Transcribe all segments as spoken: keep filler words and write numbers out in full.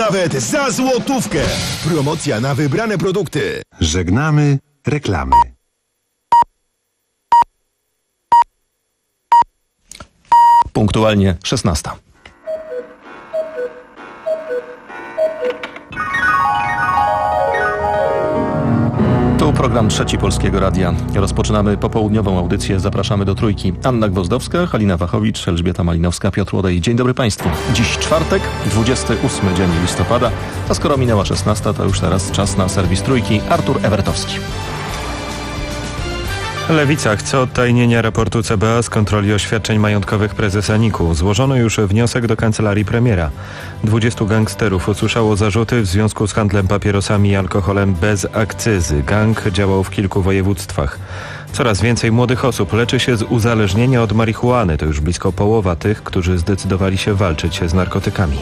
nawet za złotówkę. Promocja na wybrane produkty. Żegnamy reklamy. Punktualnie szesnasta. Tu program Trzeci Polskiego Radia. Rozpoczynamy popołudniową audycję. Zapraszamy do Trójki. Anna Gwozdowska, Halina Wachowicz, Elżbieta Malinowska, Piotr Łodej. Dzień dobry Państwu. Dziś czwartek, dwudziesty ósmy dzień listopada. A skoro minęła szesnasta, to już teraz czas na serwis Trójki. Artur Ewertowski. Lewica chce odtajnienia raportu C B A z kontroli oświadczeń majątkowych prezesa N I K-u. Złożono już wniosek do kancelarii premiera. Dwudziestu gangsterów usłyszało zarzuty w związku z handlem papierosami i alkoholem bez akcyzy. Gang działał w kilku województwach. Coraz więcej młodych osób leczy się z uzależnienia od marihuany. To już blisko połowa tych, którzy zdecydowali się walczyć z narkotykami.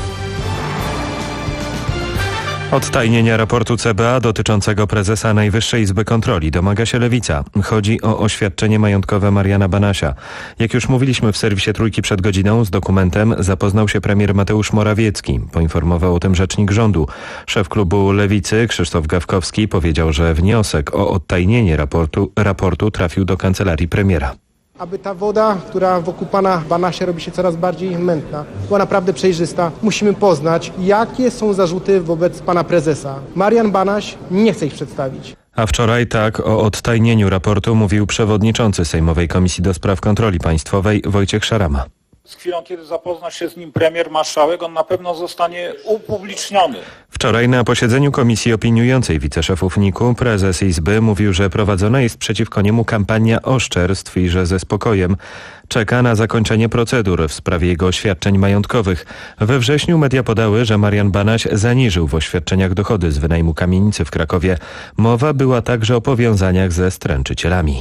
Odtajnienia raportu C B A dotyczącego prezesa Najwyższej Izby Kontroli domaga się Lewica. Chodzi o oświadczenie majątkowe Mariana Banasia. Jak już mówiliśmy w serwisie Trójki przed godziną, z dokumentem zapoznał się premier Mateusz Morawiecki. Poinformował o tym rzecznik rządu. Szef klubu Lewicy Krzysztof Gawkowski powiedział, że wniosek o odtajnienie raportu, raportu trafił do kancelarii premiera. Aby ta woda, która wokół pana Banasia robi się coraz bardziej mętna, była naprawdę przejrzysta, musimy poznać, jakie są zarzuty wobec pana prezesa. Marian Banaś nie chce ich przedstawić. A wczoraj tak o odtajnieniu raportu mówił przewodniczący Sejmowej Komisji do Spraw Kontroli Państwowej Wojciech Szarama. Z chwilą, kiedy zapozna się z nim premier marszałek, on na pewno zostanie upubliczniony. Wczoraj na posiedzeniu komisji opiniującej wiceszefów N I K-u prezes Izby mówił, że prowadzona jest przeciwko niemu kampania oszczerstw i że ze spokojem czeka na zakończenie procedur w sprawie jego oświadczeń majątkowych. We wrześniu media podały, że Marian Banaś zaniżył w oświadczeniach dochody z wynajmu kamienicy w Krakowie. Mowa była także o powiązaniach ze stręczycielami.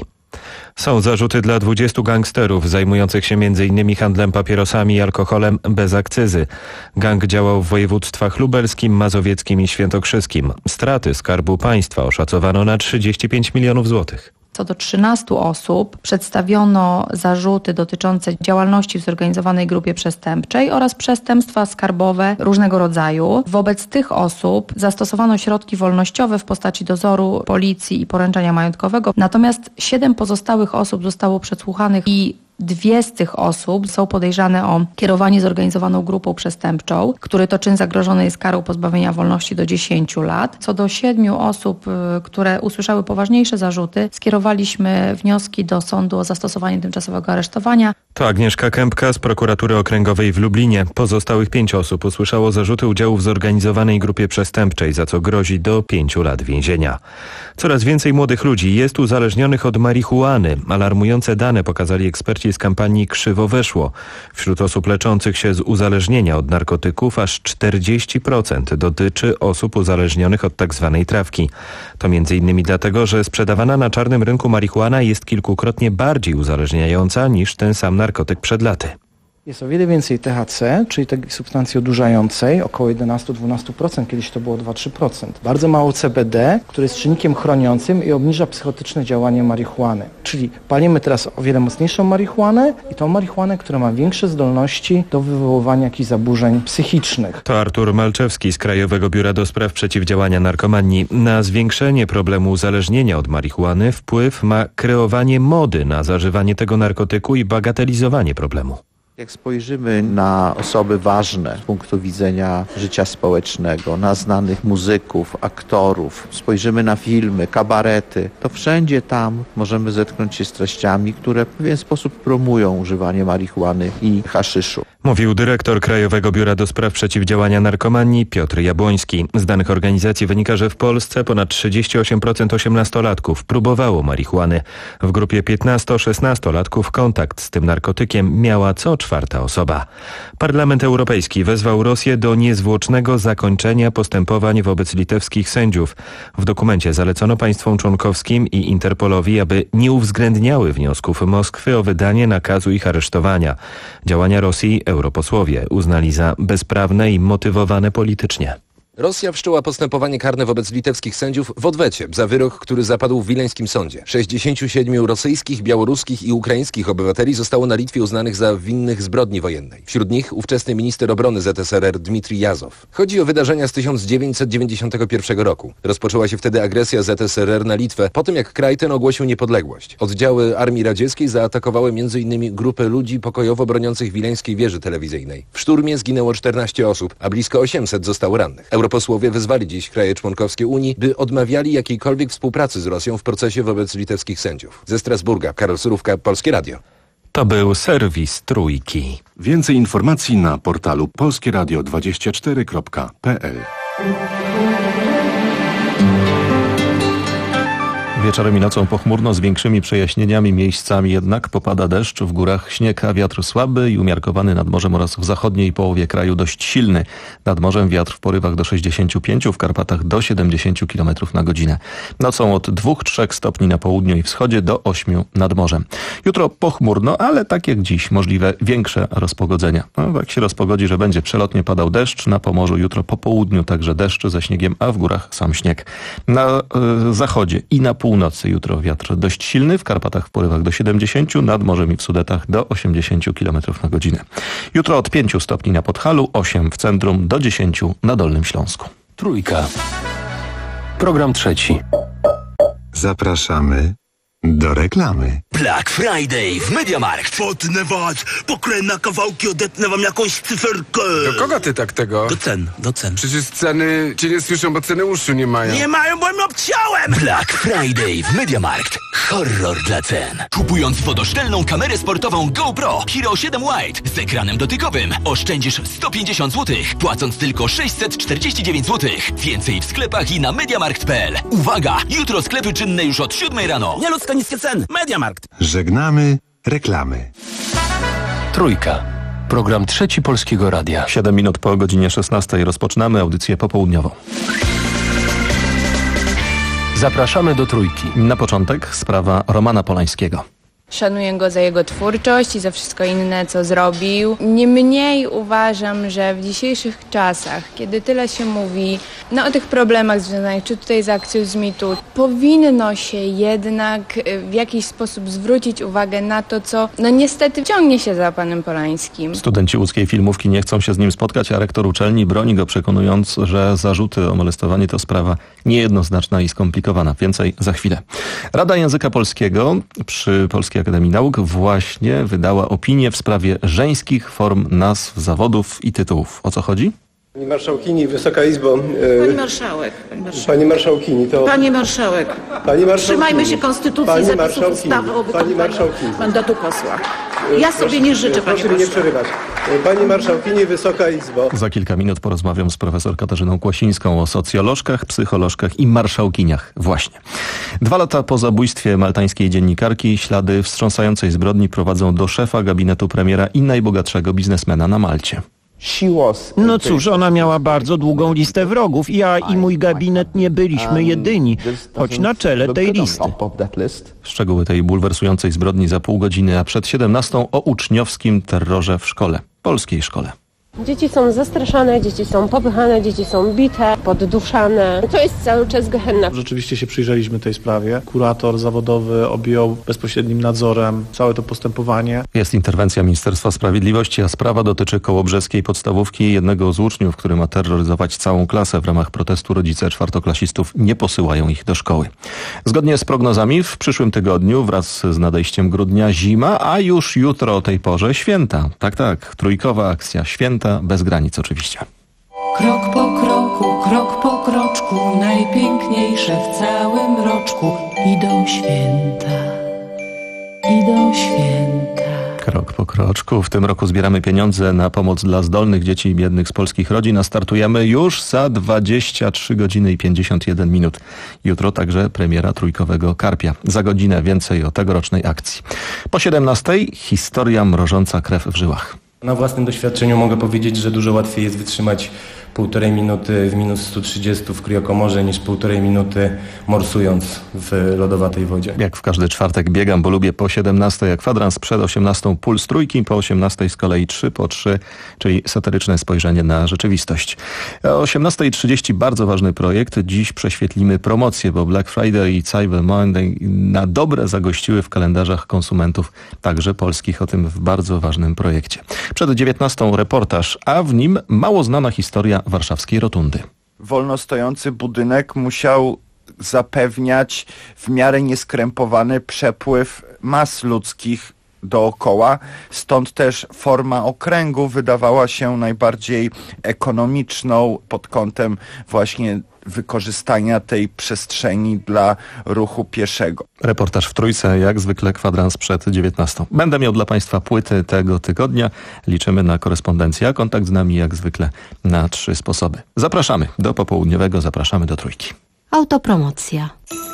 Są zarzuty dla dwudziestu gangsterów zajmujących się między innymi handlem papierosami i alkoholem bez akcyzy. Gang działał w województwach lubelskim, mazowieckim i świętokrzyskim. Straty Skarbu Państwa oszacowano na trzydzieści pięć milionów złotych. Co do trzynastu osób przedstawiono zarzuty dotyczące działalności w zorganizowanej grupie przestępczej oraz przestępstwa skarbowe różnego rodzaju. Wobec tych osób zastosowano środki wolnościowe w postaci dozoru policji i poręczenia majątkowego. Natomiast siedem pozostałych osób zostało przesłuchanych i Dwie z tych osób są podejrzane o kierowanie zorganizowaną grupą przestępczą, który to czyn zagrożony jest karą pozbawienia wolności do dziesięciu lat. Co do siedmiu osób, które usłyszały poważniejsze zarzuty, skierowaliśmy wnioski do sądu o zastosowanie tymczasowego aresztowania. To Agnieszka Kępka z prokuratury okręgowej w Lublinie. Pozostałych pięć osób usłyszało zarzuty udziału w zorganizowanej grupie przestępczej, za co grozi do pięciu lat więzienia. Coraz więcej młodych ludzi jest uzależnionych od marihuany. Alarmujące dane pokazali eksperci z kampanii Krzywo Weszło. Wśród osób leczących się z uzależnienia od narkotyków aż czterdzieści procent dotyczy osób uzależnionych od tak zwanej trawki. To między innymi dlatego, że sprzedawana na czarnym rynku marihuana jest kilkukrotnie bardziej uzależniająca niż ten sam narkotyk przed laty. Jest o wiele więcej T H C, czyli takiej substancji odurzającej, około jedenaście do dwunastu procent, kiedyś to było dwa do trzech procent. Bardzo mało C B D, które jest czynnikiem chroniącym i obniża psychotyczne działanie marihuany. Czyli palimy teraz o wiele mocniejszą marihuanę i tą marihuanę, która ma większe zdolności do wywoływania jakichś zaburzeń psychicznych. To Artur Malczewski z Krajowego Biura do Spraw Przeciwdziałania Narkomanii. Na zwiększenie problemu uzależnienia od marihuany wpływ ma kreowanie mody na zażywanie tego narkotyku i bagatelizowanie problemu. Jak spojrzymy na osoby ważne z punktu widzenia życia społecznego, na znanych muzyków, aktorów, spojrzymy na filmy, kabarety, to wszędzie tam możemy zetknąć się z treściami, które w pewien sposób promują używanie marihuany i haszyszu. Mówił dyrektor Krajowego Biura do Spraw Przeciwdziałania Narkomanii Piotr Jabłoński. Z danych organizacji wynika, że w Polsce ponad trzydzieści osiem procent osiemnastolatków próbowało marihuany. W grupie piętnasto-szesnastolatków kontakt z tym narkotykiem miała co czwarta osoba. Parlament Europejski wezwał Rosję do niezwłocznego zakończenia postępowań wobec litewskich sędziów. W dokumencie zalecono państwom członkowskim i Interpolowi, aby nie uwzględniały wniosków Moskwy o wydanie nakazu ich aresztowania. Działania Rosji europosłowie uznali za bezprawne i motywowane politycznie. Rosja wszczęła postępowanie karne wobec litewskich sędziów w odwecie za wyrok, który zapadł w wileńskim sądzie. sześćdziesięciu siedmiu rosyjskich, białoruskich i ukraińskich obywateli zostało na Litwie uznanych za winnych zbrodni wojennej. Wśród nich ówczesny minister obrony Z S R R Dmitrij Jazow. Chodzi o wydarzenia z tysiąc dziewięćset dziewięćdziesiątego pierwszego roku. Rozpoczęła się wtedy agresja Z S R R na Litwę po tym, jak kraj ten ogłosił niepodległość. Oddziały Armii Radzieckiej zaatakowały między innymi grupę ludzi pokojowo broniących wileńskiej wieży telewizyjnej. W szturmie zginęło czternaście osób, a blisko osiemset zostało rannych. Europosłowie wezwali dziś kraje członkowskie Unii, by odmawiali jakiejkolwiek współpracy z Rosją w procesie wobec litewskich sędziów. Ze Strasburga, Karol Surówka, Polskie Radio. To był serwis Trójki. Więcej informacji na portalu polskie radio dwadzieścia cztery kropka p l. Wieczorem i nocą pochmurno z większymi przejaśnieniami, miejscami jednak popada deszcz, w górach śnieg, a wiatr słaby i umiarkowany nad morzem oraz w zachodniej połowie kraju dość silny. Nad morzem wiatr w porywach do sześćdziesięciu pięciu, w Karpatach do siedemdziesięciu kilometrów na godzinę. Nocą od dwóch do trzech stopni na południu i wschodzie do ośmiu nad morzem. Jutro pochmurno, ale tak jak dziś możliwe większe rozpogodzenia. No, tak się rozpogodzi, że będzie przelotnie padał deszcz, na Pomorzu jutro po południu także deszcz ze śniegiem, a w górach sam śnieg. Na y, zachodzie i na północy Północy jutro wiatr dość silny, w Karpatach w porywach do siedemdziesięciu, nad morzem i w Sudetach do osiemdziesięciu kilometrów na godzinę. Jutro od pięciu stopni na Podhalu, osiem w centrum, do dziesięciu na Dolnym Śląsku. Trójka. Program trzeci. Zapraszamy do reklamy. Black Friday w MediaMarkt. Fotnę was, pokręć na kawałki, odetnę wam jakąś cyferkę. Do kogo ty tak tego? Do cen, do cen. Przecież ceny cię nie słyszą, bo ceny uszu nie mają. Nie mają, bo im obciąłem! Black Friday w MediaMarkt. Horror dla cen. Kupując wodoszczelną kamerę sportową GoPro Hero siedem White z ekranem dotykowym oszczędzisz sto pięćdziesiąt złotych, płacąc tylko sześćset czterdzieści dziewięć złotych. Więcej w sklepach i na mediamarkt kropka p l. Uwaga! Jutro sklepy czynne już od siódmej rano. Nieludzko niskie ceny. MediaMarkt. Żegnamy reklamy. Trójka. Program trzeci Polskiego Radia. siedem minut po godzinie szesnastej rozpoczynamy audycję popołudniową. Zapraszamy do Trójki. Na początek sprawa Romana Polańskiego. Szanuję go za jego twórczość i za wszystko inne, co zrobił. Niemniej uważam, że w dzisiejszych czasach, kiedy tyle się mówi no, o tych problemach związanych czy tutaj z akcją z mitu, powinno się jednak w jakiś sposób zwrócić uwagę na to, co no niestety ciągnie się za panem Polańskim. Studenci łódzkiej filmówki nie chcą się z nim spotkać, a rektor uczelni broni go, przekonując, że zarzuty o molestowanie to sprawa niejednoznaczna i skomplikowana. Więcej za chwilę. Rada Języka Polskiego przy Polskiej Akademii Nauk właśnie wydała opinię w sprawie żeńskich form nazw, zawodów i tytułów. O co chodzi? Pani marszałkini, Wysoka Izbo. Pani marszałek. Pani, marszałek. pani marszałkini, to... Pani marszałek. Pani marszałkini. Trzymajmy się konstytucji Pani i zapisów ustawy o wykonywaniu mandatu posła. Ja sobie proszę, nie życzę, Panie Proszę mi nie przerywać. Pani marszałkini, Wysoka Izbo. Za kilka minut porozmawiam z profesor Katarzyną Kłasińską o socjolożkach, psycholożkach i marszałkiniach. Właśnie. Dwa lata po zabójstwie maltańskiej dziennikarki ślady wstrząsającej zbrodni prowadzą do szefa gabinetu premiera i najbogatszego biznesmena na Malcie. No cóż, ona miała bardzo długą listę wrogów. Ja i mój gabinet nie byliśmy jedyni, choć na czele tej listy. Szczegóły tej bulwersującej zbrodni za pół godziny, a przed siedemnastą o uczniowskim terrorze w szkole, polskiej szkole. Dzieci są zastraszane, dzieci są popychane, dzieci są bite, podduszane. To jest cały czas gehenna. Rzeczywiście się przyjrzeliśmy tej sprawie. Kurator zawodowy objął bezpośrednim nadzorem całe to postępowanie. Jest interwencja Ministerstwa Sprawiedliwości, a sprawa dotyczy kołobrzeskiej podstawówki. Jednego z uczniów, który ma terroryzować całą klasę. W ramach protestu rodzice czwartoklasistów nie posyłają ich do szkoły. Zgodnie z prognozami w przyszłym tygodniu wraz z nadejściem grudnia zima, a już jutro o tej porze święta. Tak, tak, trójkowa akcja święta. Bez granic oczywiście. Krok po kroku, krok po kroczku, najpiękniejsze w całym roczku. Idą święta, idą święta. Krok po kroczku. W tym roku zbieramy pieniądze na pomoc dla zdolnych dzieci i biednych z polskich rodzin, a startujemy już za dwadzieścia trzy godziny i pięćdziesiąt jeden minut. Jutro także premiera trójkowego Karpia. Za godzinę więcej o tegorocznej akcji. Po siedemnastej historia mrożąca krew w żyłach. Na własnym doświadczeniu mogę powiedzieć, że dużo łatwiej jest wytrzymać półtorej minuty w minus sto trzydzieści w kryokomorze niż półtorej minuty morsując w lodowatej wodzie. Jak w każdy czwartek biegam, bo lubię po siedemnastej jak kwadrans, przed osiemnastą puls trójki, po osiemnastej z kolei trzy po trzy, czyli satyryczne spojrzenie na rzeczywistość. O osiemnastej trzydzieści bardzo ważny projekt. Dziś prześwietlimy promocję, bo Black Friday i Cyber Monday na dobre zagościły w kalendarzach konsumentów, także polskich, o tym w bardzo ważnym projekcie. Przed dziewiętnastą reportaż, a w nim mało znana historia warszawskiej rotundy. Wolno stojący budynek musiał zapewniać w miarę nieskrępowany przepływ mas ludzkich dookoła, stąd też forma okręgu wydawała się najbardziej ekonomiczną pod kątem właśnie wykorzystania tej przestrzeni dla ruchu pieszego. Reportaż w Trójce, jak zwykle kwadrans przed dziewiętnastą. Będę miał dla Państwa płyty tego tygodnia. Liczymy na korespondencję, a kontakt z nami jak zwykle na trzy sposoby. Zapraszamy do popołudniowego, zapraszamy do Trójki. Autopromocja.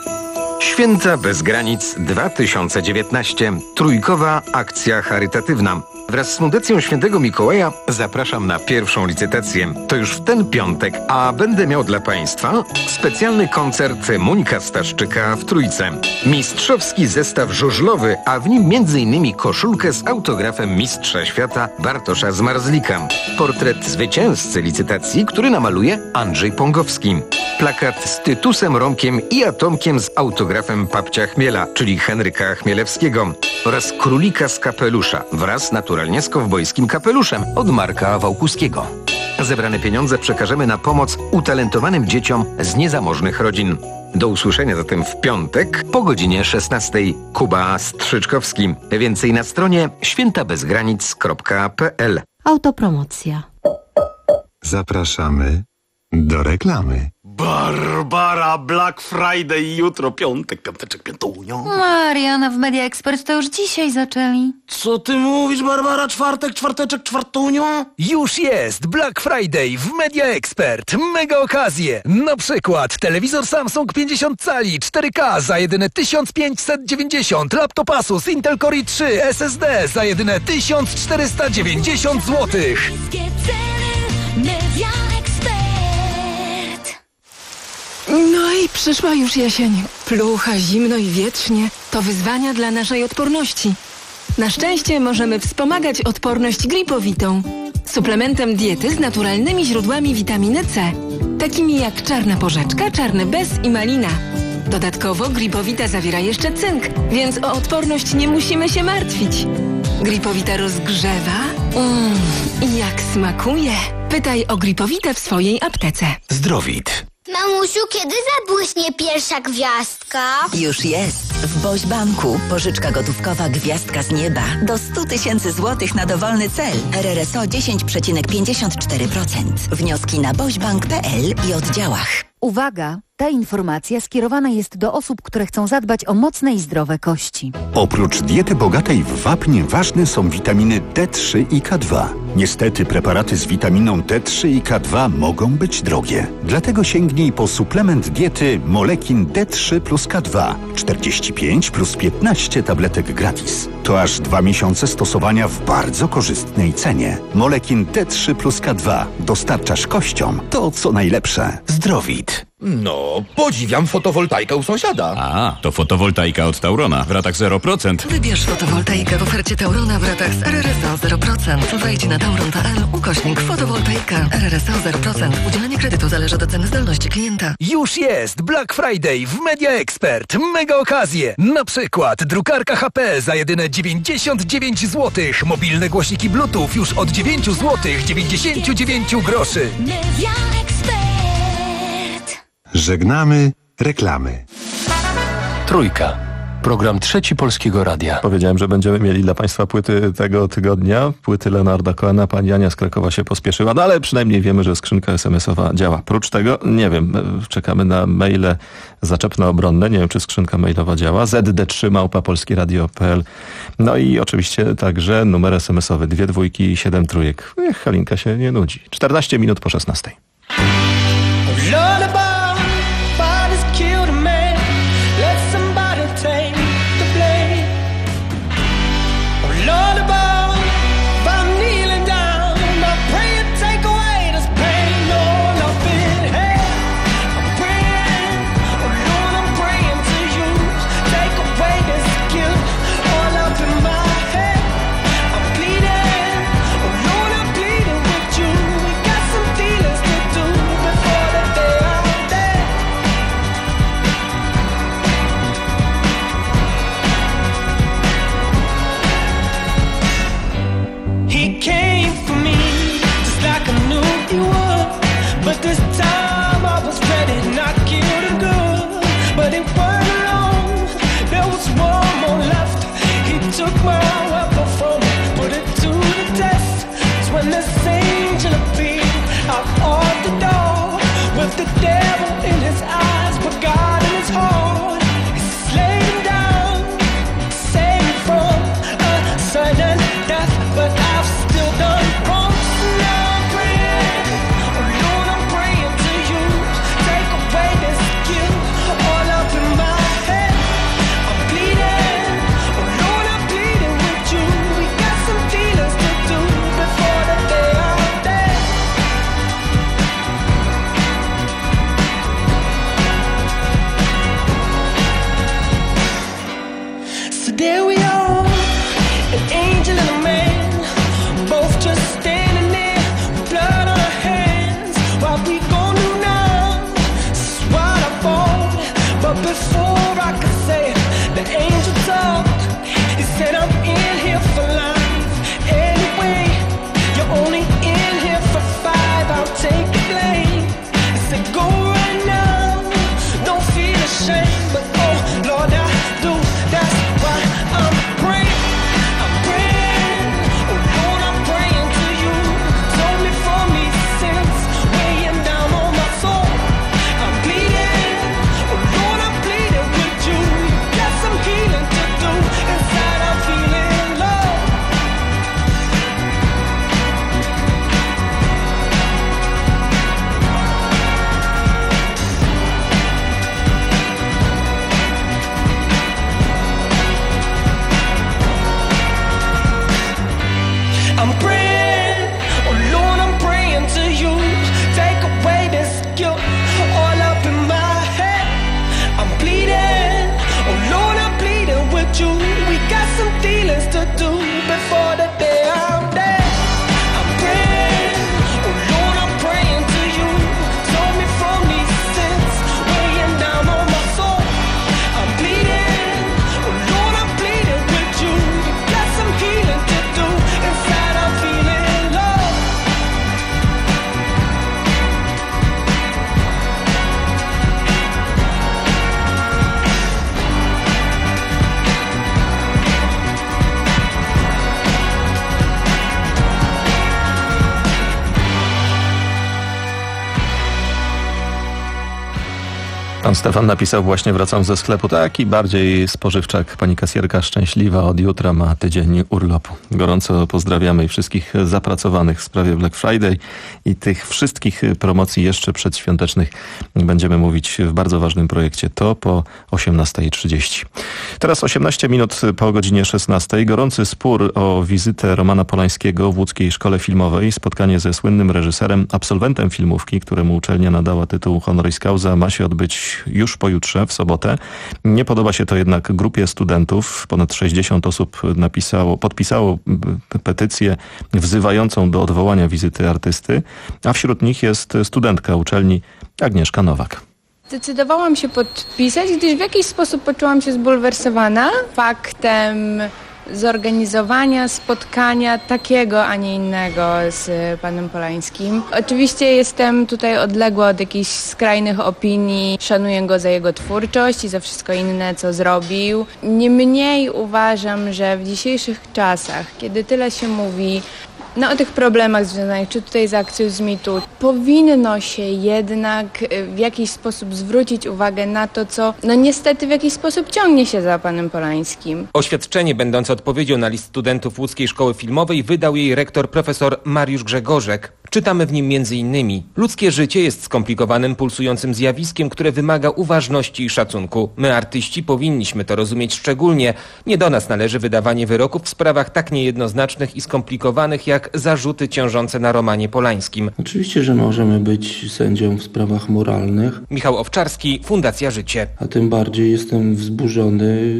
Święta bez granic dwa tysiące dziewiętnaście. Trójkowa akcja charytatywna. Wraz z Fundacją Świętego Mikołaja zapraszam na pierwszą licytację. To już w ten piątek, a będę miał dla Państwa specjalny koncert Monika Staszczyka w Trójce. Mistrzowski zestaw żużlowy, a w nim między innymi koszulkę z autografem mistrza świata Bartosza Zmarzlika. Portret zwycięzcy licytacji, który namaluje Andrzej Pongowski. Plakat z Tytusem Romkiem i Atomkiem z autografem Papcia Chmiela, czyli Henryka Chmielewskiego. Oraz królika z kapelusza wraz naturalnie z kowbojskim kapeluszem od Marka Wałkuskiego. Zebrane pieniądze przekażemy na pomoc utalentowanym dzieciom z niezamożnych rodzin. Do usłyszenia zatem w piątek po godzinie szesnastej. Kuba Strzyczkowski. Więcej na stronie świętabezgranic kropka p l. Autopromocja. Zapraszamy do reklamy. Barbara, Black Friday, jutro piątek, piąteczek, piątunio. Mariana, w Media Expert to już dzisiaj zaczęli. Co ty mówisz, Barbara? Czwartek, czwarteczek, czwartunio? Już jest Black Friday w Media Expert. Mega okazje. Na przykład telewizor Samsung pięćdziesiąt cali cztery K za jedyne tysiąc pięćset dziewięćdziesiąt, laptop Asus Intel Core i trzy S S D za jedyne tysiąc czterysta dziewięćdziesiąt złotych. No i przyszła już jesień. Plucha, zimno i wietrznie. To wyzwania dla naszej odporności. Na szczęście możemy wspomagać odporność Gripowitą. Suplementem diety z naturalnymi źródłami witaminy C. Takimi jak czarna porzeczka, czarny bez i malina. Dodatkowo Gripowita zawiera jeszcze cynk, więc o odporność nie musimy się martwić. Gripowita rozgrzewa. Mmm, i jak smakuje. Pytaj o Gripowitę w swojej aptece. Zdrowit. Mamusiu, kiedy zabłyśnie pierwsza gwiazdka? Już jest. W Boś Banku. Pożyczka gotówkowa Gwiazdka z nieba. Do stu tysięcy złotych na dowolny cel. R R S O dziesięć przecinek pięćdziesiąt cztery procent. Wnioski na bośbank kropka p l i oddziałach. Uwaga! Ta informacja skierowana jest do osób, które chcą zadbać o mocne i zdrowe kości. Oprócz diety bogatej w wapń ważne są witaminy D trzy i K dwa. Niestety preparaty z witaminą D trzy i K dwa mogą być drogie. Dlatego sięgnij po suplement diety Molekin D trzy plus K dwa. czterdzieści pięć plus piętnaście tabletek gratis. To aż dwa miesiące stosowania w bardzo korzystnej cenie. Molekin D trzy plus K dwa. Dostarczasz kościom to, co najlepsze. Zdrowit. No, podziwiam fotowoltaikę u sąsiada. A, to fotowoltaika od Taurona w ratach zero procent. Wybierz fotowoltaikę w ofercie Taurona w ratach z R R S O zero procent. Wejdź na tauron kropka p l ukośnik fotowoltaika. R R S O zero procent. Udzielenie kredytu zależy od oceny zdolności klienta. Już jest Black Friday w Media Expert. Mega okazje. Na przykład drukarka H P za jedyne dziewięćdziesiąt dziewięć złotych. Mobilne głośniki Bluetooth już od dziewięć złotych dziewięćdziesiąt dziewięć groszy. Media Expert. Żegnamy reklamy. Trójka. Program Trzeci Polskiego Radia. Powiedziałem, że będziemy mieli dla Państwa płyty tego tygodnia. Płyty Leonarda Cohena. Pani Ania z Krakowa się pospieszyła, no ale przynajmniej wiemy, że skrzynka es em es owa działa. Prócz tego, nie wiem, czekamy na maile zaczepno-obronne. Nie wiem, czy skrzynka mailowa działa. Z D trzy małpa polskieradio kropka p l. No i oczywiście także numer es em es owy. Dwie dwójki i siedem trójek. Niech Halinka się nie nudzi. czternaście minut po szesnastej. Lullaby, if I'm kneeling it go right now. Don't feel ashamed, but oh Lord, I do. That's why I'm praying, I'm praying. Oh Lord, I'm praying to you. Told me for me sins, weighing down on my soul. I'm bleeding, oh Lord, I'm bleeding with you. Got some healing to do. Inside I'm feeling love. I'm praying, oh Lord, I'm praying to you. Take away this guilt all up in my head. I'm bleeding, oh Lord, I'm bleeding with you. We got some feelings to do before the day I'm dead. I'm praying, oh Lord, I'm praying to you. Told me from these sins, weighing down on my soul. I'm bleeding, oh Lord, I'm bleeding with you. You got some healing to do. Inside I'm feeling love. Pan Stefan napisał właśnie, wracam ze sklepu, taki bardziej spożywczak. Pani kasjerka szczęśliwa, od jutra ma tydzień urlopu. Gorąco pozdrawiamy i wszystkich zapracowanych w sprawie Black Friday i tych wszystkich promocji jeszcze przedświątecznych. Będziemy mówić w bardzo ważnym projekcie. To po osiemnasta trzydzieści. Teraz osiemnaście minut po godzinie szesnastej. Gorący spór o wizytę Romana Polańskiego w łódzkiej szkole filmowej. Spotkanie ze słynnym reżyserem, absolwentem filmówki, któremu uczelnia nadała tytuł honoris causa, ma się odbyć już pojutrze, w sobotę. Nie podoba się to jednak grupie studentów. Ponad sześćdziesiąt osób napisało, podpisało petycję wzywającą do odwołania wizyty artysty, a wśród nich jest studentka uczelni Agnieszka Nowak. Zdecydowałam się podpisać, gdyż w jakiś sposób poczułam się zbulwersowana faktem zorganizowania spotkania takiego, a nie innego z panem Polańskim. Oczywiście jestem tutaj odległa od jakichś skrajnych opinii, szanuję go za jego twórczość i za wszystko inne, co zrobił. Niemniej uważam, że w dzisiejszych czasach, kiedy tyle się mówi no, o tych problemach związanych czy tutaj z akcją z mitu, powinno się jednak w jakiś sposób zwrócić uwagę na to, co no niestety w jakiś sposób ciągnie się za panem Polańskim. Oświadczenie będące odpowiedzią na list studentów Łódzkiej Szkoły Filmowej wydał jej rektor profesor Mariusz Grzegorzek. Czytamy w nim między innymi: ludzkie życie jest skomplikowanym, pulsującym zjawiskiem, które wymaga uważności i szacunku. My, artyści, powinniśmy to rozumieć szczególnie. Nie do nas należy wydawanie wyroków w sprawach tak niejednoznacznych i skomplikowanych jak zarzuty ciążące na Romanie Polańskim. Oczywiście, że możemy być sędzią w sprawach moralnych. Michał Owczarski, Fundacja Życie. A tym bardziej jestem wzburzony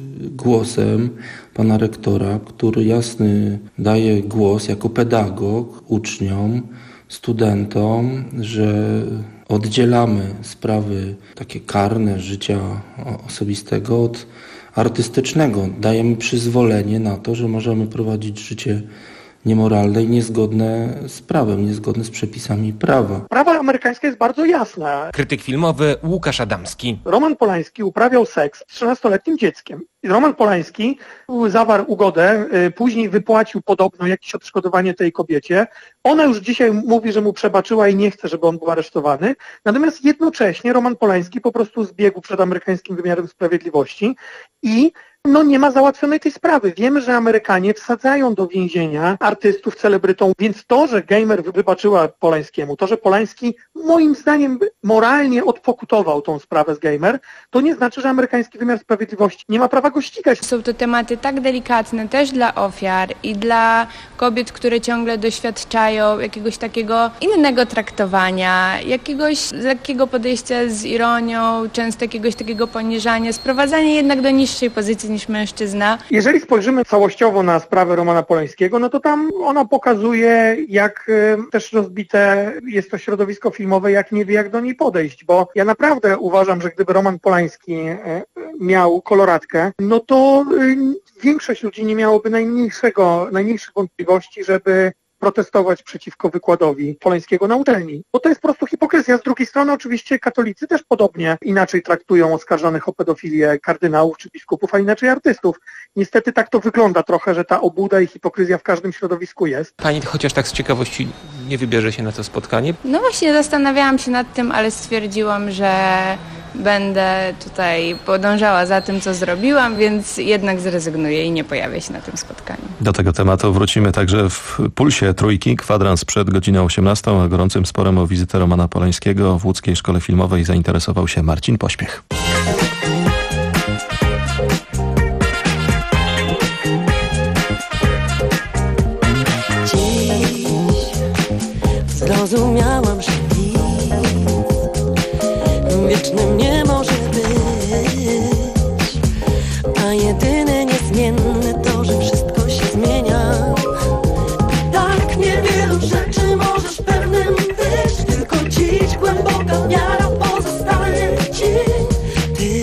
głosem pana rektora, który jasny daje głos jako pedagog uczniom, studentom, że oddzielamy sprawy takie karne życia osobistego od artystycznego. Dajemy przyzwolenie na to, że możemy prowadzić życie niemoralne i niezgodne z prawem, niezgodne z przepisami prawa. Prawo amerykańskie jest bardzo jasne. Krytyk filmowy Łukasz Adamski. Roman Polański uprawiał seks z trzynastoletnim dzieckiem. I Roman Polański zawarł ugodę, później wypłacił podobno jakieś odszkodowanie tej kobiecie. Ona już dzisiaj mówi, że mu przebaczyła i nie chce, żeby on był aresztowany. Natomiast jednocześnie Roman Polański po prostu zbiegł przed amerykańskim wymiarem sprawiedliwości i no nie ma załatwionej tej sprawy. Wiemy, że Amerykanie wsadzają do więzienia artystów, celebrytą, więc to, że Gamer wybaczyła Polańskiemu, to, że Polański moim zdaniem moralnie odpokutował tą sprawę z Gamer, to nie znaczy, że amerykański wymiar sprawiedliwości nie ma prawa go ścigać. Są to tematy tak delikatne też dla ofiar i dla kobiet, które ciągle doświadczają jakiegoś takiego innego traktowania, jakiegoś lekkiego podejścia z ironią, często jakiegoś takiego poniżania, sprowadzania jednak do niższej pozycji niż mężczyzna. Jeżeli spojrzymy całościowo na sprawę Romana Polańskiego, no to tam ona pokazuje, jak y, też rozbite jest to środowisko filmowe, jak nie wie, jak do niej podejść, bo ja naprawdę uważam, że gdyby Roman Polański y, miał koloratkę, no to y, większość ludzi nie miałoby najmniejszego, najmniejszych wątpliwości, żeby protestować przeciwko wykładowi Polańskiego na uczelni. Bo to jest po prostu hipokryzja. Z drugiej strony oczywiście katolicy też podobnie inaczej traktują oskarżanych o pedofilię kardynałów czy biskupów, a inaczej artystów. Niestety tak to wygląda trochę, że ta obłuda i hipokryzja w każdym środowisku jest. Pani chociaż tak z ciekawości nie wybierze się na to spotkanie? No właśnie zastanawiałam się nad tym, ale stwierdziłam, że będę tutaj podążała za tym, co zrobiłam, więc jednak zrezygnuję i nie pojawię się na tym spotkaniu. Do tego tematu wrócimy także w Pulsie Trójki. Kwadrans przed godziną osiemnastą, a gorącym sporem o wizytę Romana Polańskiego w łódzkiej szkole filmowej zainteresował się Marcin Pośpiech. Zrozumiałam, że nic wiecznym nie może być, a jedyne niezmienne to, że wszystko się zmienia. Tak niewielu rzeczy możesz pewnym być, tylko dziś głęboka wiara pozostanie ci. Ty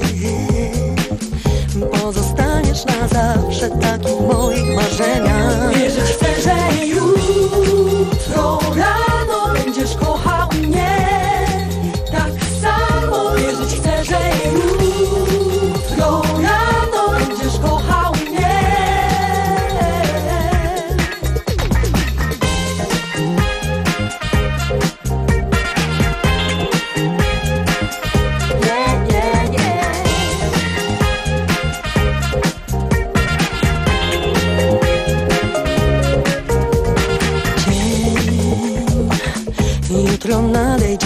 pozostaniesz na zawsze taki w moich marzeniach. Wierzyć chcę, że jutro rano będziesz kochał mnie tak samo. Wierzyć chcę, że jutro rano będziesz kochał mnie. Nie, nie, nie. Jutro nadejdzie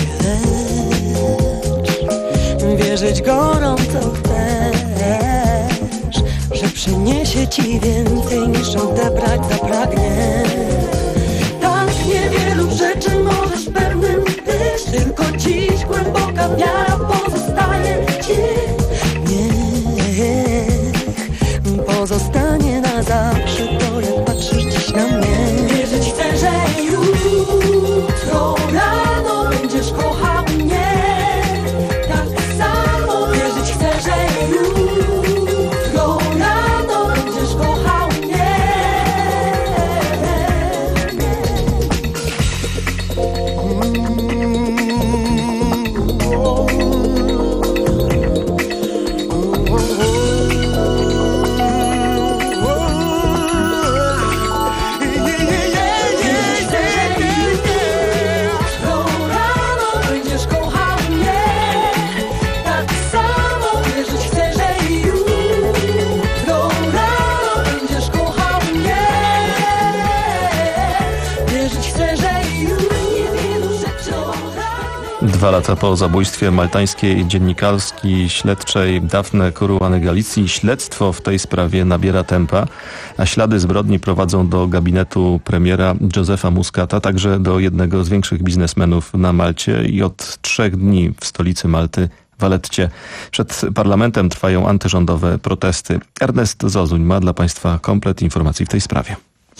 lecz wierzyć gorąco chcesz, że przyniesie ci więcej niż odebrać zapragnie. Tak niewielu rzeczy możesz pewnym być, tylko dziś głęboka wiara pozostanie ci. Niech pozostanie na zawsze to, jak patrzysz dziś na mnie. Wierzyć chcę, że jutro rano będziesz kochał mnie tak samo. Wierzyć chcę, że jutro rano będziesz kochał mnie. Dwa lata po zabójstwie maltańskiej dziennikarki śledczej Daphne Caruany Galizzi śledztwo w tej sprawie nabiera tempa, a ślady zbrodni prowadzą do gabinetu premiera Josepha Muscata, także do jednego z większych biznesmenów na Malcie i od trzech dni w stolicy Malty, Valetcie. Przed parlamentem trwają antyrządowe protesty. Ernest Zozuń ma dla Państwa komplet informacji w tej sprawie.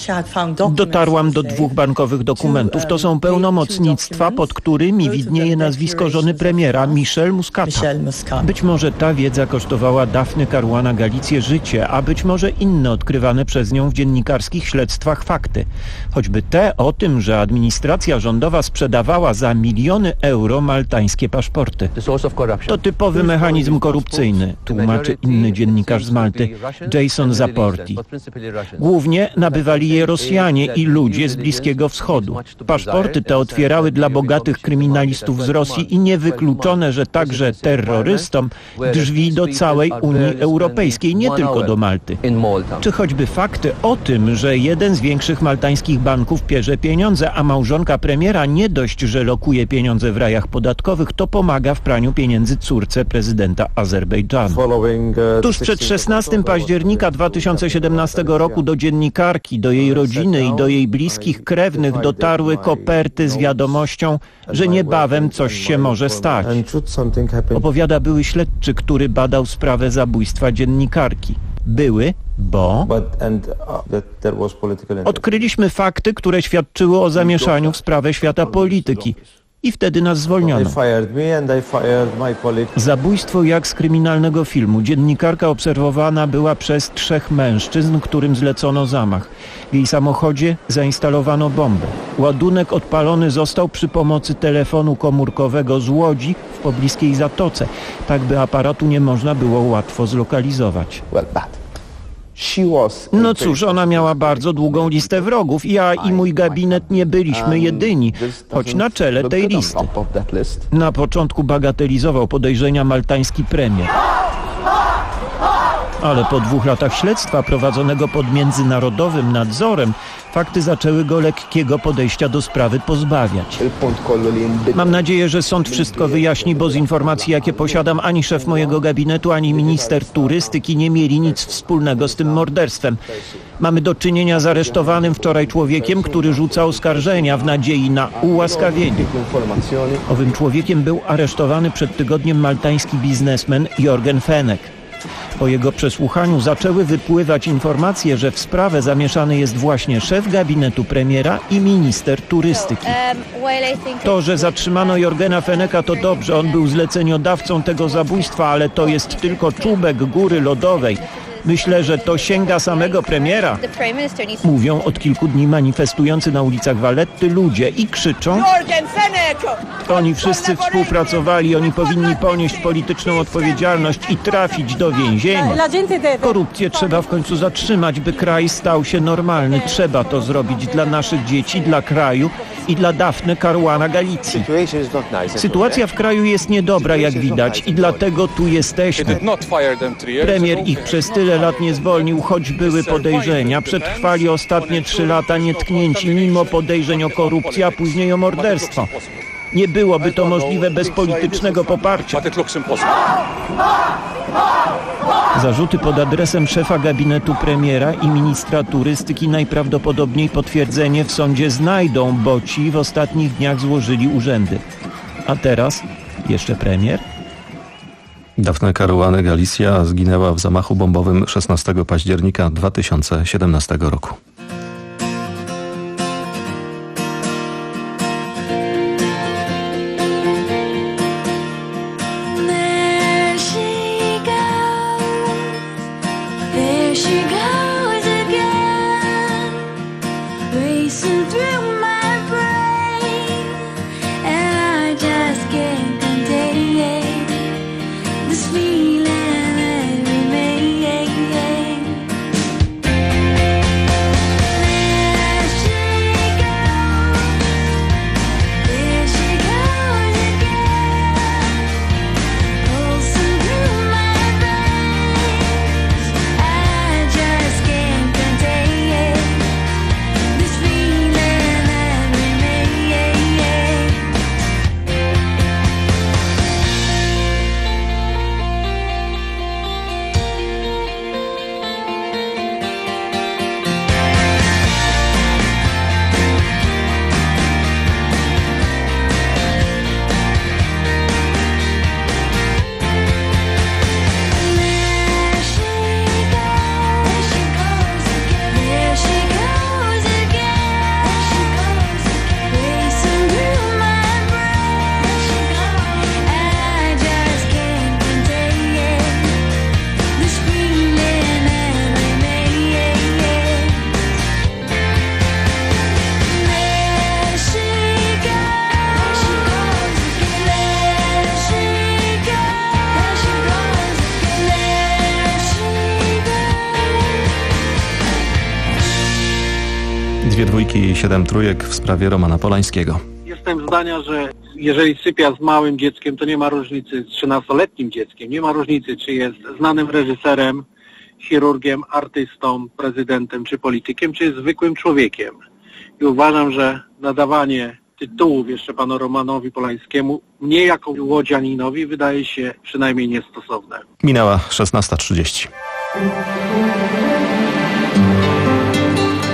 Dotarłam do dwóch bankowych dokumentów. To są pełnomocnictwa, pod którymi widnieje nazwisko żony premiera, Michelle Muscata. Być może ta wiedza kosztowała Daphne Caruana Galizzię życie, a być może inne odkrywane przez nią w dziennikarskich śledztwach fakty. Choćby te o tym, że administracja rządowa sprzedawała za miliony euro maltańskie paszporty. To typowy mechanizm korupcyjny, tłumaczy inny dziennikarz z Malty, Jason Zaporti. Głównie nabywali je Rosjanie i ludzie z Bliskiego Wschodu. Paszporty te otwierały dla bogatych kryminalistów z Rosji i niewykluczone, że także terrorystom drzwi do całej Unii Europejskiej, nie tylko do Malty. Czy choćby fakty o tym, że jeden z większych maltańskich banków pierze pieniądze, a małżonka premiera nie dość, że lokuje pieniądze w rajach podatkowych, to pomaga w praniu pieniędzy córce prezydenta Azerbejdżanu. Tuż przed szesnastego października dwa tysiące siedemnastego roku do dziennikarki, do jej rodziny i do jej bliskich krewnych dotarły koperty z wiadomością, że niebawem coś się może stać. Opowiada były śledczy, który badał sprawę zabójstwa dziennikarki. Były, bo odkryliśmy fakty, które świadczyły o zamieszaniu w sprawę świata polityki. I wtedy nas zwolniono. Zabójstwo jak z kryminalnego filmu. Dziennikarka obserwowana była przez trzech mężczyzn, którym zlecono zamach. W jej samochodzie zainstalowano bombę. Ładunek odpalony został przy pomocy telefonu komórkowego z Łodzi w pobliskiej zatoce, tak by aparatu nie można było łatwo zlokalizować. No cóż, ona miała bardzo długą listę wrogów. Ja i mój gabinet nie byliśmy jedyni, choć na czele tej listy. Na początku bagatelizował podejrzenia maltański premier. Ale po dwóch latach śledztwa prowadzonego pod międzynarodowym nadzorem fakty zaczęły go lekkiego podejścia do sprawy pozbawiać. Mam nadzieję, że sąd wszystko wyjaśni, bo z informacji, jakie posiadam, ani szef mojego gabinetu, ani minister turystyki nie mieli nic wspólnego z tym morderstwem. Mamy do czynienia z aresztowanym wczoraj człowiekiem, który rzuca oskarżenia w nadziei na ułaskawienie. Owym człowiekiem był aresztowany przed tygodniem maltański biznesmen Jorgen Fenek. Po jego przesłuchaniu zaczęły wypływać informacje, że w sprawę zamieszany jest właśnie szef gabinetu premiera i minister turystyki. To, że zatrzymano Jorgena Feneka, to dobrze. On był zleceniodawcą tego zabójstwa, ale to jest tylko czubek góry lodowej. Myślę, że to sięga samego premiera. Mówią od kilku dni manifestujący na ulicach Valletty ludzie i krzyczą: oni wszyscy współpracowali, oni powinni ponieść polityczną odpowiedzialność i trafić do więzienia. Korupcję trzeba w końcu zatrzymać, by kraj stał się normalny. Trzeba to zrobić dla naszych dzieci, dla kraju i dla Daphne Caruana Galicji. Sytuacja w kraju jest niedobra, jak widać, i dlatego tu jesteśmy. Premier ich przez tyle lat nie zwolnił, choć były podejrzenia. Przetrwali ostatnie trzy lata nietknięci mimo podejrzeń o korupcję, a później o morderstwo. Nie byłoby to możliwe bez politycznego poparcia. Zarzuty pod adresem szefa gabinetu premiera i ministra turystyki najprawdopodobniej potwierdzenie w sądzie znajdą, bo ci w ostatnich dniach złożyli urzędy. A teraz jeszcze premier? Daphne Caruana Galicja zginęła w zamachu bombowym szesnastego października dwa tysiące siedemnastego roku. Dwie dwójki i siedem trójek w sprawie Romana Polańskiego. Jestem zdania, że jeżeli sypia z małym dzieckiem, to nie ma różnicy z trzynastoletnim dzieckiem. Nie ma różnicy, czy jest znanym reżyserem, chirurgiem, artystą, prezydentem czy politykiem, czy jest zwykłym człowiekiem. I uważam, że nadawanie tytułów jeszcze panu Romanowi Polańskiemu mnie jako łodzianinowi wydaje się przynajmniej niestosowne. Minęła szesnasta trzydzieści.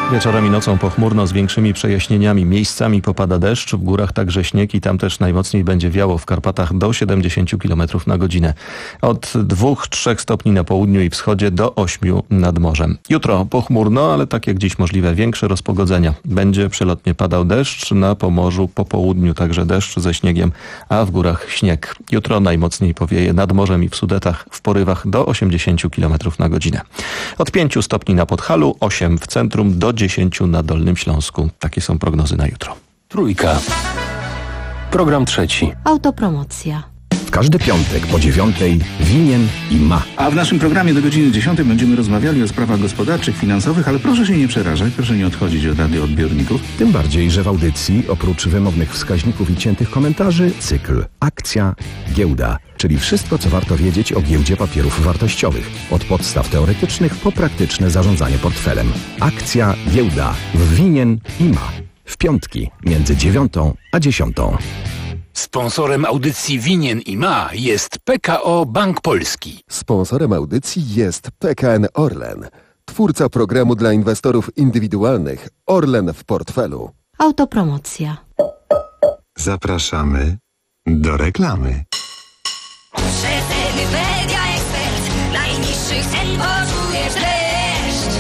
Wieczorem i nocą pochmurno z większymi przejaśnieniami. Miejscami popada deszcz, w górach także śnieg i tam też najmocniej będzie wiało, w Karpatach do siedemdziesiąt kilometrów na godzinę. Od dwóch do trzech stopni na południu i wschodzie do ośmiu nad morzem. Jutro pochmurno, ale tak jak dziś możliwe większe rozpogodzenia. Będzie przelotnie padał deszcz, na Pomorzu po południu także deszcz ze śniegiem, a w górach śnieg. Jutro najmocniej powieje nad morzem i w Sudetach w porywach do osiemdziesięciu kilometrów na godzinę. Od pięciu stopni na Podhalu, osiem w centrum, do dziesięciu na Dolnym Śląsku. Takie są prognozy na jutro. Trójka. Program trzeci. Autopromocja. W każdy piątek po dziewiątej winien i ma. A w naszym programie do godziny dziesiątej będziemy rozmawiali o sprawach gospodarczych, finansowych, ale proszę się nie przerażać, proszę nie odchodzić od radioodbiorników. Tym bardziej, że w audycji oprócz wymownych wskaźników i ciętych komentarzy cykl Akcja, Giełda, czyli wszystko, co warto wiedzieć o giełdzie papierów wartościowych. Od podstaw teoretycznych po praktyczne zarządzanie portfelem. Akcja, Giełda w winien i ma. W piątki między dziewiątą a dziesiątą. Sponsorem audycji Winien i Ma jest P K O Bank Polski. Sponsorem audycji jest P K N Orlen, twórca programu dla inwestorów indywidualnych Orlen w portfelu. Autopromocja. Zapraszamy do reklamy. Przeceny Media Expert. Najniższych cen poczujesz dreszcz.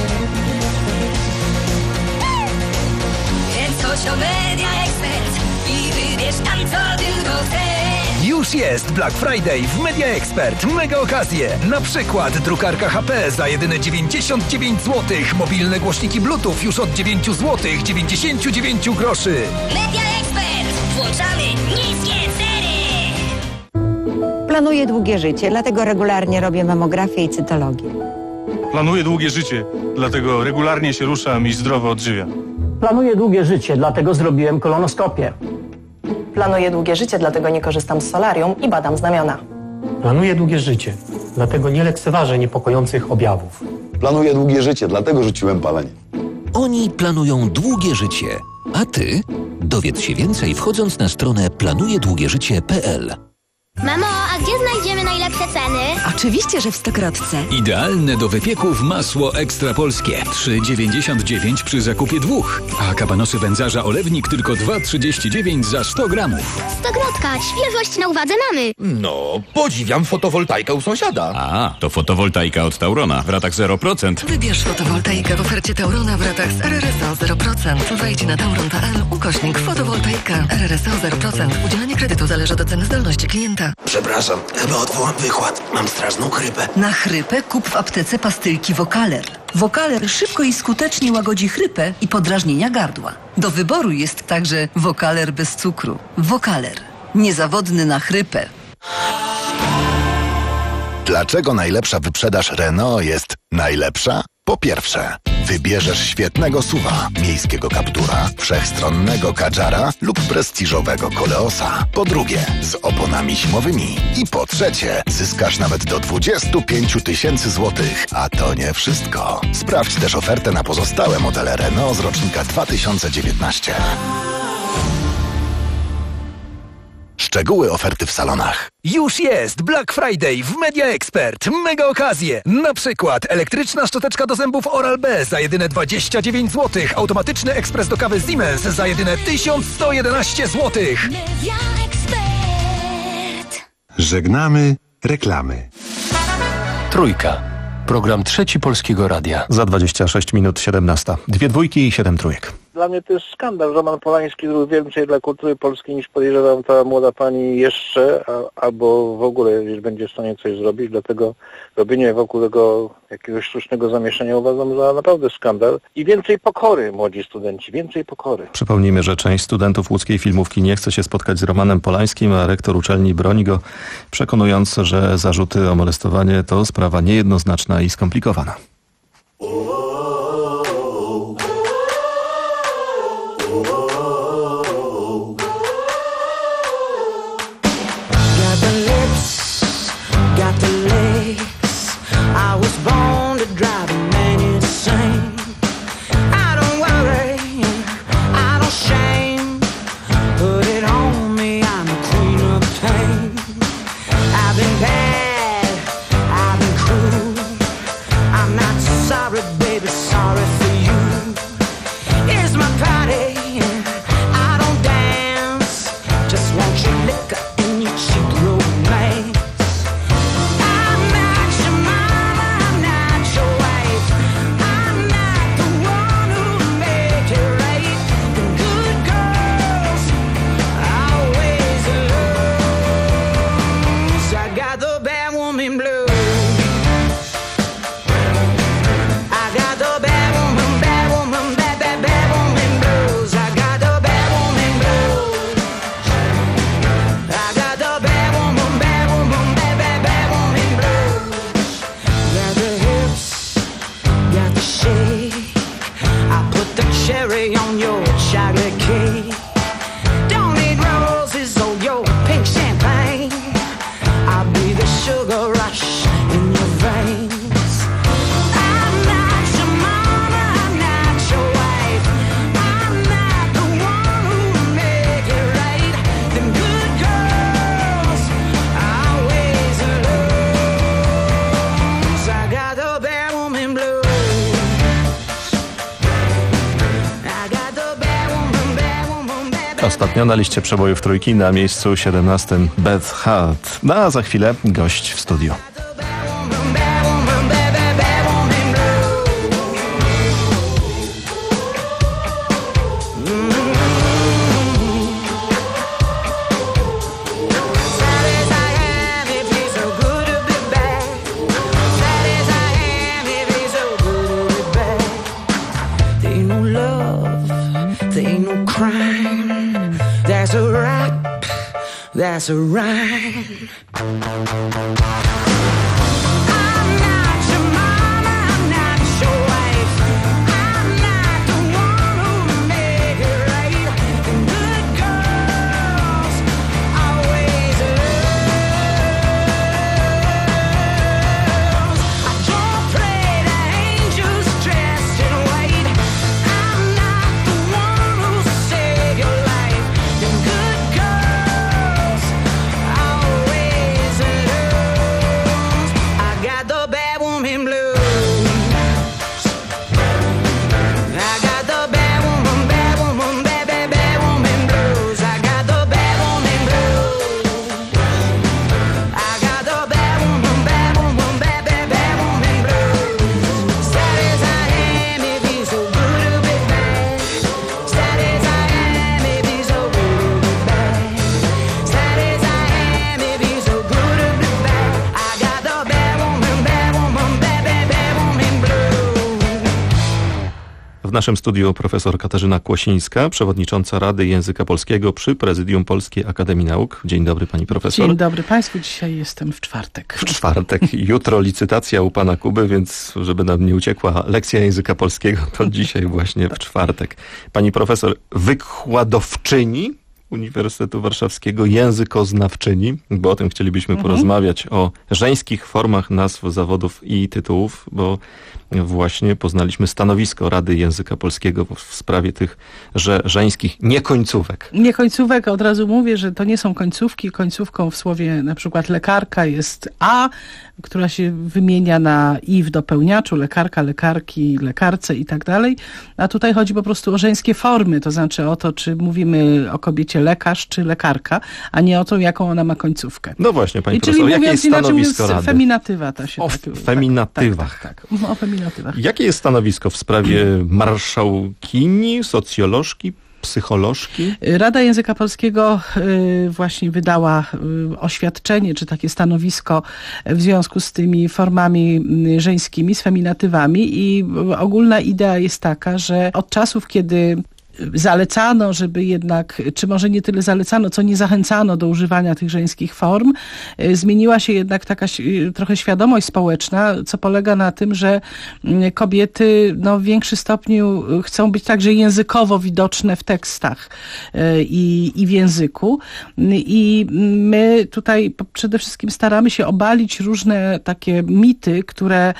Więc chodź o Media Expert i wybierz tam, co tylko chcesz. Już jest Black Friday w Media Expert. Mega okazje. Na przykład drukarka H P za jedyne dziewięćdziesiąt dziewięć złotych. Mobilne głośniki Bluetooth już od dziewięć złotych dziewięćdziesiąt dziewięć groszy. Media Expert. Włączamy niskie ceny. Planuję długie życie, dlatego regularnie robię mamografię i cytologię. Planuję długie życie, dlatego regularnie się ruszam i zdrowo odżywiam. Planuję długie życie, dlatego zrobiłem kolonoskopię. Planuję długie życie, dlatego nie korzystam z solarium i badam znamiona. Planuję długie życie, dlatego nie lekceważę niepokojących objawów. Planuję długie życie, dlatego rzuciłem palenie. Oni planują długie życie, a ty dowiedz się więcej wchodząc na stronę planuje długie życie kropka p l. Mamo, a gdzie znajdziemy najlepsze ceny? Oczywiście, że w Stokrotce. Idealne do wypieków masło ekstra polskie. trzy dziewięćdziesiąt dziewięć przy zakupie dwóch. A kabanosy wędzarza olewnik tylko dwa trzydzieści dziewięć za sto gramów. Stokrotka, świeżość na uwadze mamy. No, podziwiam fotowoltaikę u sąsiada. A, to fotowoltaika od Taurona w ratach zero procent. Wybierz fotowoltaikę w ofercie Taurona w ratach z R R S O zero procent. Wejdź na tauron kropka p l ukośnik fotowoltaika. R R S O zero procent. Udzielanie kredytu zależy od oceny zdolności klienta. Przepraszam, chyba odwołam wykład. Mam straszną chrypę. Na chrypę kup w aptece pastylki Wokaler. Wokaler szybko i skutecznie łagodzi chrypę i podrażnienia gardła. Do wyboru jest także Wokaler bez cukru. Wokaler. Niezawodny na chrypę. Dlaczego najlepsza wyprzedaż Renault jest najlepsza? Po pierwsze, wybierzesz świetnego suwa, miejskiego Captura, wszechstronnego Kadżara lub prestiżowego Koleosa. Po drugie, z oponami zimowymi. I po trzecie, zyskasz nawet do dwudziestu pięciu tysięcy złotych. A to nie wszystko. Sprawdź też ofertę na pozostałe modele Renault z rocznika dwa tysiące dziewiętnastego. Szczegóły oferty w salonach. Już jest Black Friday w Media Expert. Mega okazje. Na przykład elektryczna szczoteczka do zębów Oral-B za jedyne dwadzieścia dziewięć złotych. Automatyczny ekspres do kawy Siemens za jedyne tysiąc sto jedenaście złotych. Media Expert. Żegnamy reklamy. Trójka. Program trzeci Polskiego Radia. Za dwadzieścia sześć minut siedemnasta. Dwie dwójki i siedem trójek. Dla mnie to jest skandal. Roman Polański zrobił więcej dla kultury polskiej niż podejrzewam ta młoda pani jeszcze, a, albo w ogóle będzie w stanie coś zrobić. Dlatego robienie wokół tego jakiegoś sztucznego zamieszania uważam za naprawdę skandal. I więcej pokory, młodzi studenci, więcej pokory. Przypomnijmy, że część studentów łódzkiej filmówki nie chce się spotkać z Romanem Polańskim, a rektor uczelni broni go, przekonując, że zarzuty o molestowanie to sprawa niejednoznaczna i skomplikowana. Sorry, baby. Ostatnio na liście przebojów trójki na miejscu siedemnastym Beth Hart. No a za chwilę gość w studiu. That's a rhyme. W naszym studiu profesor Katarzyna Kłosińska, przewodnicząca Rady Języka Polskiego przy Prezydium Polskiej Akademii Nauk. Dzień dobry pani profesor. Dzień dobry państwu, dzisiaj jestem w czwartek. W czwartek, jutro licytacja u pana Kuby, więc żeby nam nie uciekła lekcja języka polskiego, to dzisiaj właśnie w czwartek. Pani profesor, wykładowczyni Uniwersytetu Warszawskiego, językoznawczyni, bo o tym chcielibyśmy mhm. porozmawiać, o żeńskich formach nazw zawodów i tytułów, bo właśnie poznaliśmy stanowisko Rady Języka Polskiego w sprawie tych że żeńskich niekońcówek. Niekońcówek, od razu mówię, że to nie są końcówki. Końcówką w słowie na przykład lekarka jest a, która się wymienia na i w dopełniaczu, lekarka, lekarki, lekarce i tak dalej. A tutaj chodzi po prostu o żeńskie formy, to znaczy o to, czy mówimy o kobiecie lekarz czy lekarka, a nie o to, jaką ona ma końcówkę. No właśnie, pani I profesor, czyli jakie mówiąc jest stanowisko inaczej, Rady? Feminatywa ta się O tak, feminatywach. Tak, tak, tak. O feminatywach. Jakie jest stanowisko w sprawie marszałkini, socjolożki, psycholożki? Rada Języka Polskiego y, właśnie wydała y, oświadczenie, czy takie stanowisko w związku z tymi formami y, żeńskimi, z feminatywami i y, ogólna idea jest taka, że od czasów, kiedy zalecano, żeby jednak, czy może nie tyle zalecano, co nie zachęcano do używania tych żeńskich form, zmieniła się jednak taka trochę świadomość społeczna, co polega na tym, że kobiety no, w większym stopniu chcą być także językowo widoczne w tekstach i, i w języku. I my tutaj przede wszystkim staramy się obalić różne takie mity, które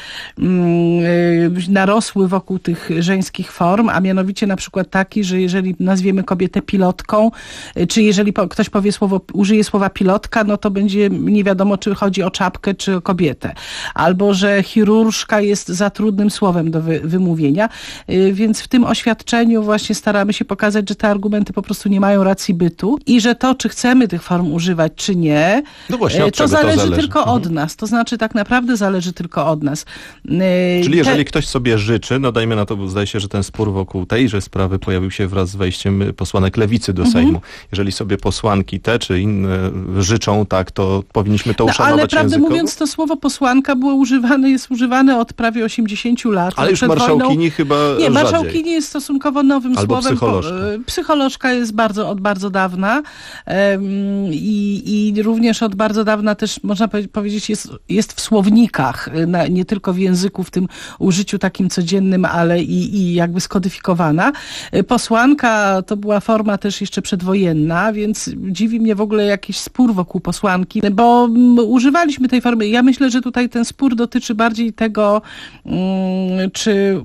narosły wokół tych żeńskich form, a mianowicie na przykład taki, że jeżeli nazwiemy kobietę pilotką, czy jeżeli po, ktoś powie słowo, użyje słowa pilotka, no to będzie nie wiadomo, czy chodzi o czapkę, czy o kobietę. Albo, że chirurżka jest za trudnym słowem do wy, wymówienia. Więc w tym oświadczeniu właśnie staramy się pokazać, że te argumenty po prostu nie mają racji bytu i że to, czy chcemy tych form używać, czy nie, no właśnie, od to, czego zależy to zależy tylko mhm. od nas. To znaczy tak naprawdę zależy tylko od nas. Czyli jeżeli Te... ktoś sobie życzy, no dajmy na to, bo zdaje się, że ten spór wokół tejże sprawy pojawił się wraz z wejściem posłanek Lewicy do Sejmu. Mhm. Jeżeli sobie posłanki te czy inne życzą, tak, to powinniśmy to uszanować no, ale prawdę językowo? mówiąc, to słowo posłanka było używane, jest używane od prawie osiemdziesięciu lat. Ale już marszałkini wojną... chyba Nie, rzadziej. marszałkini jest stosunkowo nowym Albo słowem. psycholożka. Psycholożka jest bardzo, od bardzo dawna i, i również od bardzo dawna też można powiedzieć jest, jest w słownikach, na, nie tylko w języku, w tym użyciu takim codziennym, ale i, i jakby skodyfikowana. Posłanka to była forma też jeszcze przedwojenna, więc dziwi mnie w ogóle jakiś spór wokół posłanki, bo używaliśmy tej formy. Ja myślę, że tutaj ten spór dotyczy bardziej tego, czy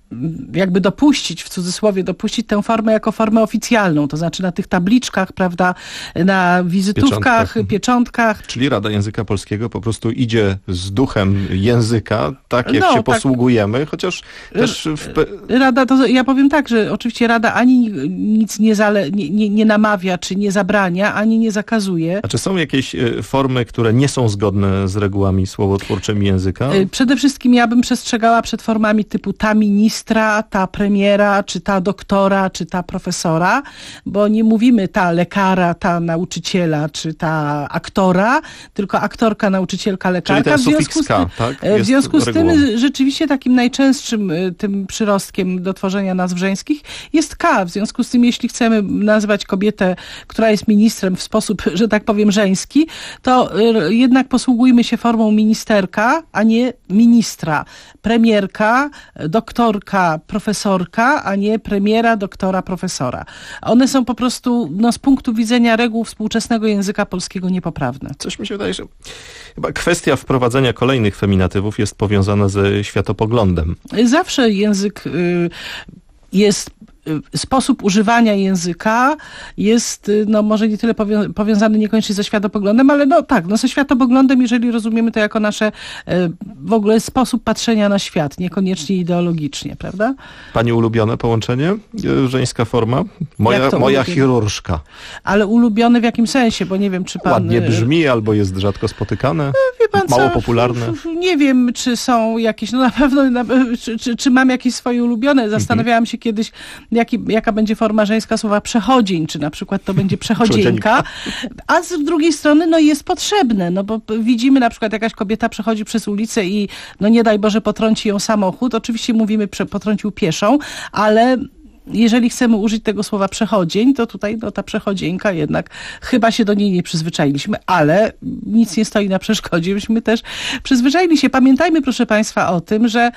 jakby dopuścić, w cudzysłowie dopuścić tę formę jako formę oficjalną, to znaczy na tych tabliczkach, prawda, na wizytówkach, pieczątkach, pieczątkach. Czyli Rada Języka Polskiego po prostu idzie z duchem języka, tak jak no, się tak. posługujemy, chociaż też... W... Rada, to ja powiem tak, że oczywiście Rada ani nic nie, zale, nie, nie, nie namawia, czy nie zabrania, ani nie zakazuje. A czy są jakieś formy, które nie są zgodne z regułami słowotwórczymi języka? Przede wszystkim ja bym przestrzegała przed formami typu ta ministra, ta premiera, czy ta doktora, czy ta profesora, bo nie mówimy ta lekara, ta nauczyciela, czy ta aktora, tylko aktorka, nauczycielka, lekarka. Czyli ten w związku z tym, tak? w związku z tym rzeczywiście takim najczęstszym tym przyrostkiem do tworzenia nazw żeńskich jest K. W związku z tym, jeśli chcemy nazwać kobietę, która jest ministrem w sposób, że tak powiem, żeński, to jednak posługujmy się formą ministerka, a nie ministra. Premierka, doktorka, profesorka, a nie premiera, doktora, profesora. One są po prostu no, z punktu widzenia reguł współczesnego języka polskiego niepoprawne. Coś mi się wydaje, że chyba kwestia wprowadzenia kolejnych feminatywów jest powiązana ze światopoglądem. Zawsze język y, jest... Sposób używania języka jest, no może nie tyle powią- powiązany niekoniecznie ze światopoglądem, ale no tak, no ze światopoglądem, jeżeli rozumiemy to jako nasze e, w ogóle sposób patrzenia na świat, niekoniecznie ideologicznie, prawda? Pani ulubione połączenie? Żeńska forma? Moja, moja chirurżka. Ale ulubione w jakim sensie? Bo nie wiem, czy pan... Ładnie brzmi, albo jest rzadko spotykane, no, wie pan mało co? popularne. Nie wiem, czy są jakieś, no na pewno, na, czy, czy, czy mam jakieś swoje ulubione. Zastanawiałam się kiedyś, Jaki, jaka będzie forma żeńska słowa przechodzień, czy na przykład to będzie przechodzienka, a z drugiej strony no jest potrzebne, no bo widzimy na przykład jakaś kobieta przechodzi przez ulicę i no nie daj Boże potrąci ją samochód, oczywiście mówimy prze, potrącił pieszą, ale jeżeli chcemy użyć tego słowa przechodzień, to tutaj no, ta przechodzienka jednak chyba się do niej nie przyzwyczailiśmy, ale nic nie stoi na przeszkodzie, byśmy też przyzwyczaili się. Pamiętajmy, proszę Państwa, o tym, że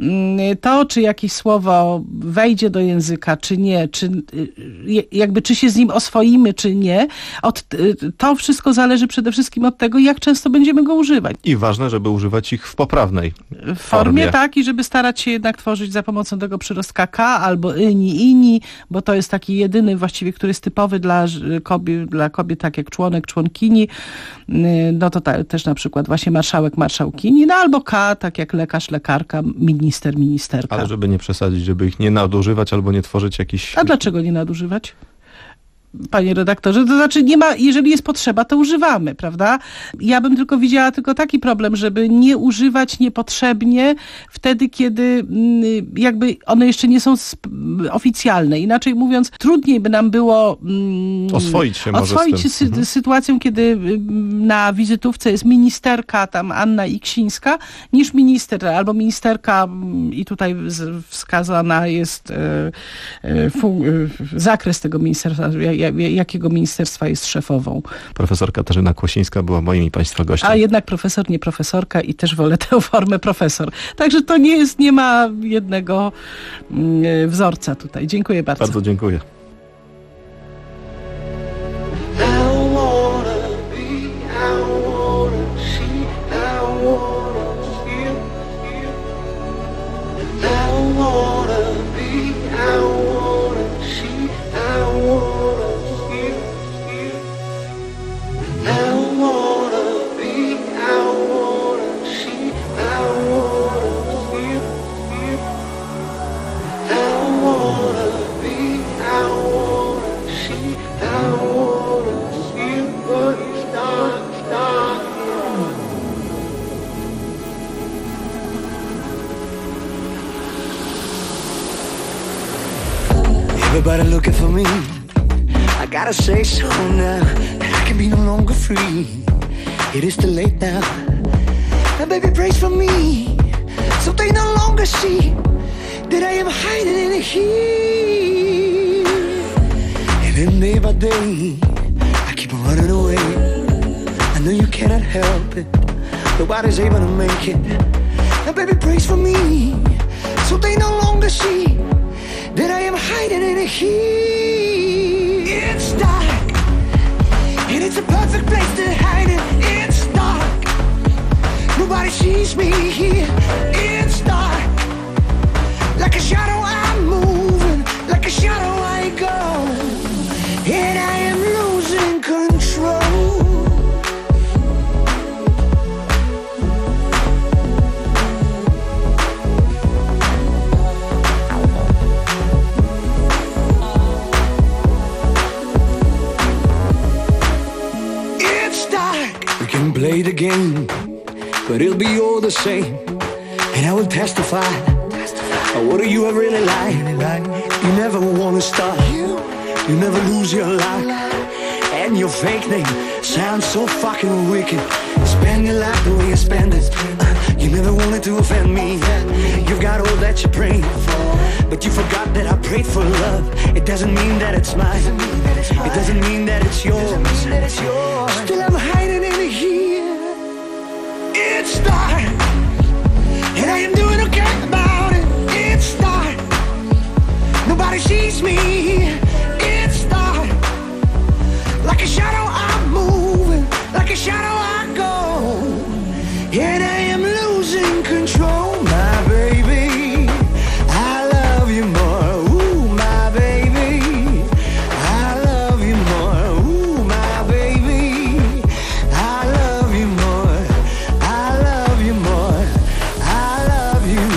to, czy jakieś słowo wejdzie do języka, czy nie, czy jakby czy się z nim oswoimy, czy nie, od, to wszystko zależy przede wszystkim od tego, jak często będziemy go używać. I ważne, żeby używać ich w poprawnej formie. W formie, tak, i żeby starać się jednak tworzyć za pomocą tego przyrostka K albo inni, inni, bo to jest taki jedyny właściwie, który jest typowy dla kobiet, dla kobiet tak jak członek, członkini, no to ta, też na przykład właśnie marszałek, marszałkini, no albo K, tak jak lekarz, lekarka, minister, ministerka. Ale żeby nie przesadzić, żeby ich nie nadużywać albo nie tworzyć jakichś... A dlaczego nie nadużywać? Panie redaktorze, to znaczy nie ma, jeżeli jest potrzeba, to używamy, prawda? Ja bym tylko widziała tylko taki problem, żeby nie używać niepotrzebnie wtedy, kiedy jakby one jeszcze nie są oficjalne. Inaczej mówiąc, trudniej by nam było mm, oswoić się, może oswoić z tym. Sy- mhm. sytuacją, kiedy na wizytówce jest ministerka tam Anna Iksińska, niż minister, albo ministerka i tutaj wskazana jest e, e, fu- e, zakres tego ministerstwa, jakiego ministerstwa jest szefową. Profesor Katarzyna Kłosińska była moim i Państwa gościem. A jednak profesor, nie profesorka i też wolę tę formę profesor. Także to nie jest, nie ma jednego mm, wzorca tutaj. Dziękuję bardzo. Bardzo dziękuję. Everybody looking for me. I gotta say so now. I can be no longer free. It is too late now. And baby, praise for me. So they no longer see that I am hiding in here. And then day by day, I keep on running away. I know you cannot help it. Nobody's able to make it. And baby, praise for me. So they no longer see that I am hiding in here. It's dark, and it's a perfect place to hide it. It's dark, nobody sees me here. It's dark, like a shadow I'm moving, like a shadow I go, and I am losing control. It's dark. We can play the game, but it'll be all the same. And I will testify. Oh, what do you ever really like? You never want to stop. You never lose your life. And your fake name sounds so fucking wicked. Spend your life the way you spend it. Uh, you never wanted to offend me. You've got all that you prayed for, but you forgot that I prayed for love. It doesn't mean that it's mine. It doesn't mean that it's yours. Still I'm hiding in here. It's dark, and I am doing okay about it. It's dark, nobody sees me. It's dark, like a shadow I'm moving, like a shadow I go, and I am losing control. My baby, I love you more. Ooh, my baby, I love you more. Ooh, my baby, I love you more. I love you more. I love you.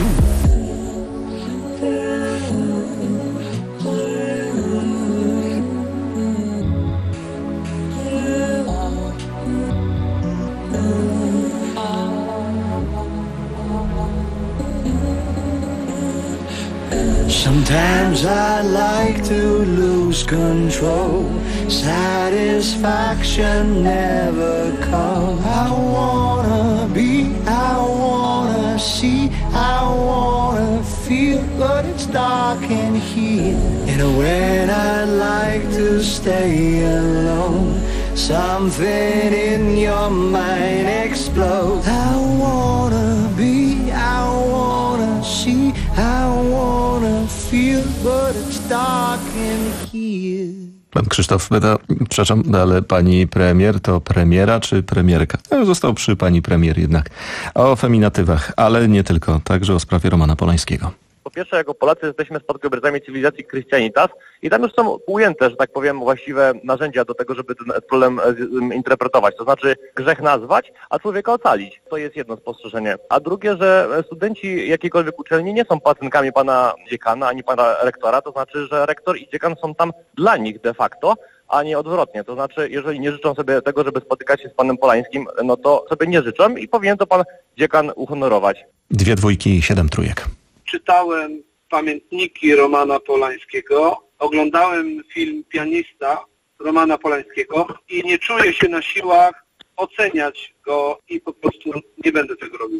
Sometimes I like to lose control. Satisfaction never comes. I wanna be, I wanna see, I wanna feel, but it's dark in here. And when I like to stay alone, something in your mind explodes. I wanna be, I wanna see, I wanna feel, but it's dark in here. Pan Krzysztof Beda, przepraszam, ale pani premier to premiera czy premierka? No, został przy pani premier jednak. O feminatywach, ale nie tylko, także o sprawie Romana Polańskiego. Po pierwsze, jako Polacy jesteśmy spadkobiercami cywilizacji Christianitas i tam już są ujęte, że tak powiem, właściwe narzędzia do tego, żeby ten problem interpretować. To znaczy grzech nazwać, a człowieka ocalić. To jest jedno spostrzeżenie. A drugie, że studenci jakiejkolwiek uczelni nie są pacynkami pana dziekana ani pana rektora. To znaczy, że rektor i dziekan są tam dla nich de facto, a nie odwrotnie. To znaczy, jeżeli nie życzą sobie tego, żeby spotykać się z panem Polańskim, no to sobie nie życzą i powinien to pan dziekan uhonorować. Dwie dwójki i siedem trójek. Czytałem pamiętniki Romana Polańskiego, oglądałem film Pianista Romana Polańskiego i nie czuję się na siłach oceniać go i po prostu nie będę tego robił.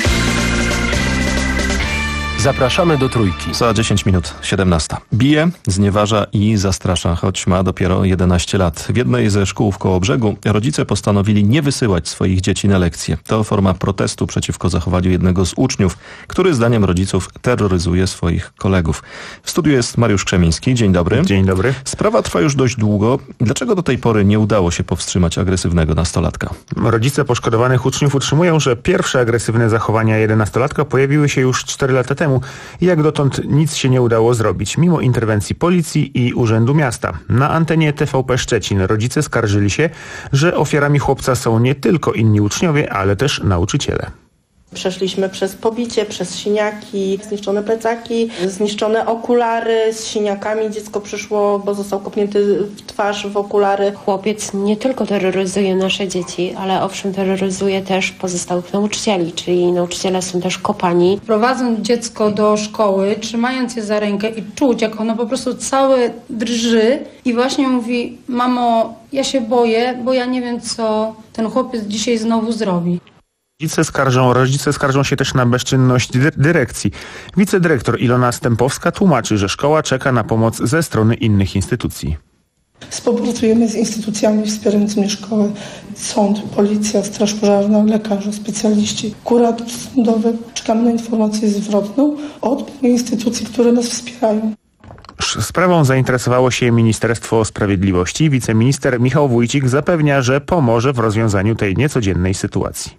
Zapraszamy do Trójki. Za dziesięć minut, siedemnasta. Bije, znieważa i zastrasza, choć ma dopiero jedenaście lat. W jednej ze szkół w Kołobrzegu rodzice postanowili nie wysyłać swoich dzieci na lekcje. To forma protestu przeciwko zachowaniu jednego z uczniów, który zdaniem rodziców terroryzuje swoich kolegów. W studiu jest Mariusz Krzemiński. Dzień dobry. Dzień dobry. Sprawa trwa już dość długo. Dlaczego do tej pory nie udało się powstrzymać agresywnego nastolatka? Rodzice poszkodowanych uczniów utrzymują, że pierwsze agresywne zachowania jedenastolatka pojawiły się już cztery lata temu i jak dotąd nic się nie udało zrobić, mimo interwencji policji i Urzędu Miasta. Na antenie T V P Szczecin rodzice skarżyli się, że ofiarami chłopca są nie tylko inni uczniowie, ale też nauczyciele. Przeszliśmy przez pobicie, przez siniaki, zniszczone plecaki, zniszczone okulary z siniakami. Dziecko przyszło, bo został kopnięty w twarz, w okulary. Chłopiec nie tylko terroryzuje nasze dzieci, ale owszem terroryzuje też pozostałych nauczycieli, czyli nauczyciele są też kopani. Prowadząc dziecko do szkoły, trzymając je za rękę i czuć, jak ono po prostu całe drży i właśnie mówi: mamo, ja się boję, bo ja nie wiem, co ten chłopiec dzisiaj znowu zrobi. Rodzice skarżą, rodzice skarżą się też na bezczynność dy- dyrekcji. Wicedyrektor Ilona Stępowska tłumaczy, że szkoła czeka na pomoc ze strony innych instytucji. Współpracujemy z instytucjami wspierającymi szkołę, sąd, policja, straż pożarna, lekarze, specjaliści, kurator sądowy. Czekamy na informację zwrotną od instytucji, które nas wspierają. Sprawą zainteresowało się Ministerstwo Sprawiedliwości. Wiceminister Michał Wójcik zapewnia, że pomoże w rozwiązaniu tej niecodziennej sytuacji.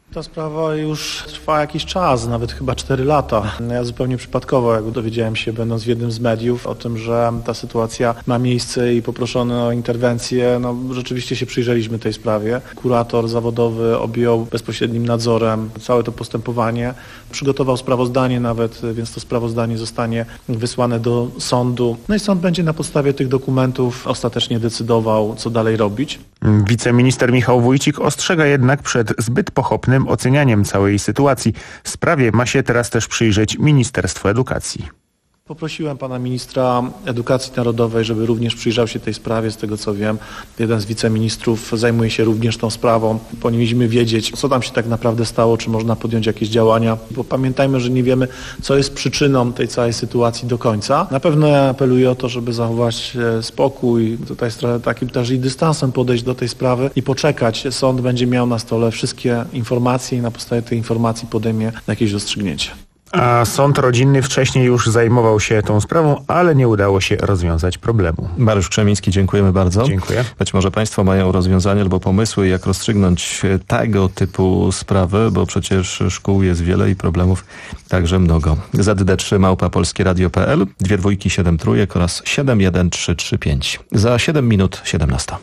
Ta sprawa już trwa jakiś czas, nawet chyba cztery lata. Ja zupełnie przypadkowo, jak dowiedziałem się, będąc w jednym z mediów, o tym, że ta sytuacja ma miejsce i poproszono o interwencję, no rzeczywiście się przyjrzeliśmy tej sprawie. Kurator zawodowy objął bezpośrednim nadzorem całe to postępowanie. Przygotował sprawozdanie nawet, więc to sprawozdanie zostanie wysłane do sądu. No i sąd będzie na podstawie tych dokumentów ostatecznie decydował, co dalej robić. Wiceminister Michał Wójcik ostrzega jednak przed zbyt pochopnym ocenianiem całej sytuacji. Sprawie ma się teraz też przyjrzeć Ministerstwo Edukacji. Poprosiłem pana ministra edukacji narodowej, żeby również przyjrzał się tej sprawie. Z tego co wiem, jeden z wiceministrów zajmuje się również tą sprawą. Powinniśmy wiedzieć, co tam się tak naprawdę stało, czy można podjąć jakieś działania, bo pamiętajmy, że nie wiemy, co jest przyczyną tej całej sytuacji do końca. Na pewno ja apeluję o to, żeby zachować spokój, tutaj z trochę takim też i dystansem podejść do tej sprawy i poczekać. Sąd będzie miał na stole wszystkie informacje i na podstawie tej informacji podejmie jakieś rozstrzygnięcie. A sąd rodzinny wcześniej już zajmował się tą sprawą, ale nie udało się rozwiązać problemu. Mariusz Krzemiński, dziękujemy bardzo. Dziękuję. Być może państwo mają rozwiązanie albo pomysły, jak rozstrzygnąć tego typu sprawy, bo przecież szkół jest wiele i problemów także mnogo. Z D D trzy małpa polskieradio kropka p l, dwie dwójki, siedem trójek oraz siedem jeden trzy trzy pięć. Za siedem minut siedemnasta.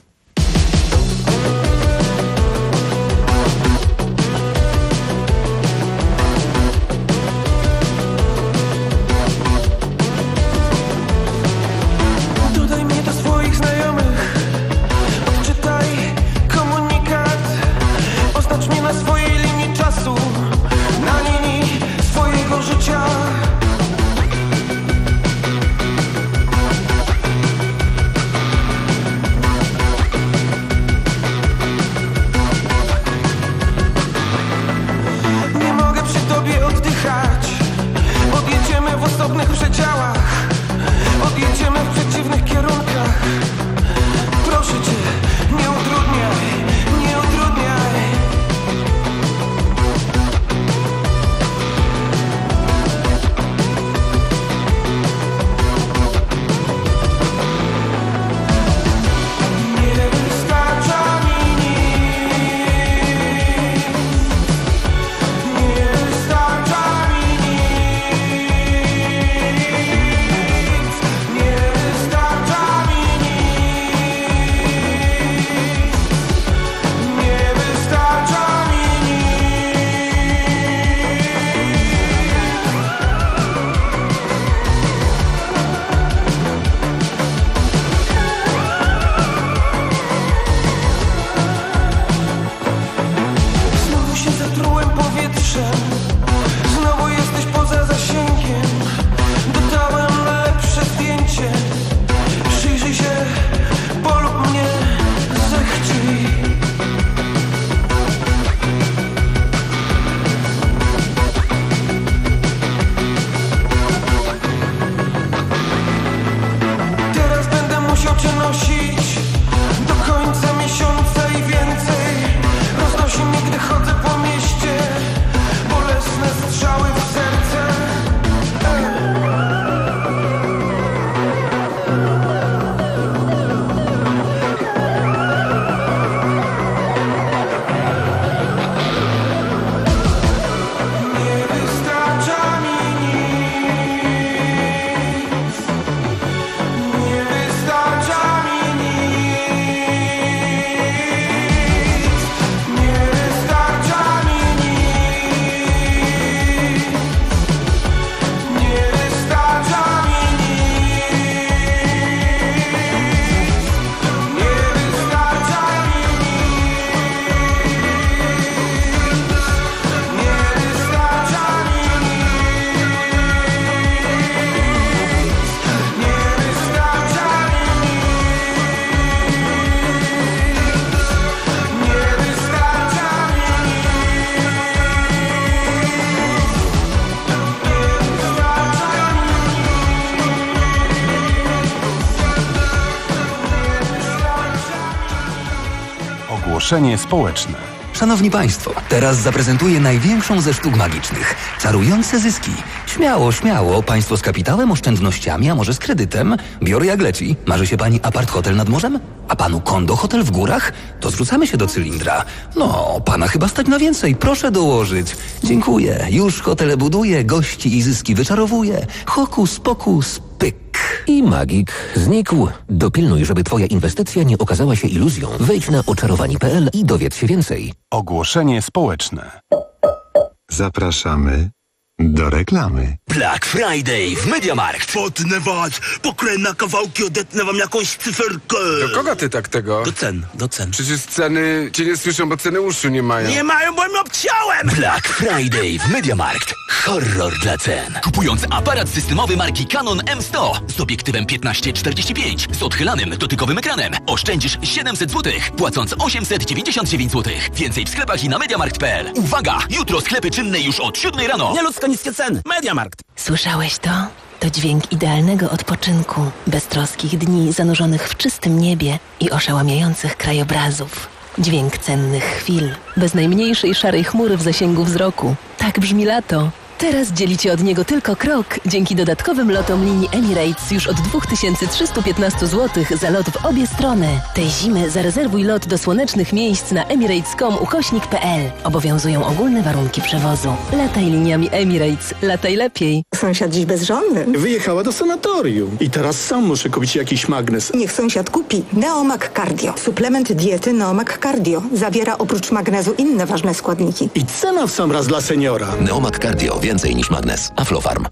Ogłoszenie społeczne. Szanowni Państwo, teraz zaprezentuję największą ze sztuk magicznych. Czarujące zyski. Śmiało, śmiało. Państwo z kapitałem, oszczędnościami, a może z kredytem? Biorę jak leci. Marzy się Pani apart hotel nad morzem? A Panu kondo hotel w górach? To zwrócamy się do cylindra. No, Pana chyba stać na więcej. Proszę dołożyć. Dziękuję. Już hotele buduję, gości i zyski wyczarowuję. Hokus pokus pyk. I magik znikł. Dopilnuj, żeby Twoja inwestycja nie okazała się iluzją. Wejdź na oczarowani kropka p l i dowiedz się więcej. Ogłoszenie społeczne. Zapraszamy do reklamy. Black Friday w MediaMarkt. Potnę was, pokrę na kawałki, odetnę wam jakąś cyferkę. Do kogo ty tak tego? Do cen, do cen. Przecież ceny cię nie słyszą, bo ceny uszu nie mają. Nie mają, bo mi obciąłem! Black Friday w MediaMarkt. Horror dla cen. Kupując aparat systemowy marki Canon M sto z obiektywem piętnaście czterdzieści pięć z odchylanym dotykowym ekranem oszczędzisz siedemset złotych, płacąc osiemset dziewięćdziesiąt dziewięć złotych. Więcej w sklepach i na mediamarkt kropka p l. Uwaga! Jutro sklepy czynne już od siódmej rano. Nieludzko niskie ceny. MediaMarkt. Słyszałeś to? To dźwięk idealnego odpoczynku, beztroskich dni zanurzonych w czystym niebie i oszałamiających krajobrazów. Dźwięk cennych chwil, bez najmniejszej szarej chmury w zasięgu wzroku. Tak brzmi lato. Teraz dzielicie od niego tylko krok dzięki dodatkowym lotom linii Emirates już od dwa tysiące trzysta piętnaście złotych za lot w obie strony. Tej zimy zarezerwuj lot do słonecznych miejsc na emirates kropka com ukośnik kropka p l. Obowiązują ogólne warunki przewozu. Lataj liniami Emirates. Lataj lepiej. Sąsiad dziś bezżonny. Wyjechała do sanatorium. I teraz sam muszę kupić jakiś magnes. Niech sąsiad kupi Neomag Cardio. Suplement diety Neomag Cardio. Zawiera oprócz magnezu inne ważne składniki. I cena w sam raz dla seniora. Neomag Cardio. Więcej niż magnes. Aflofarm.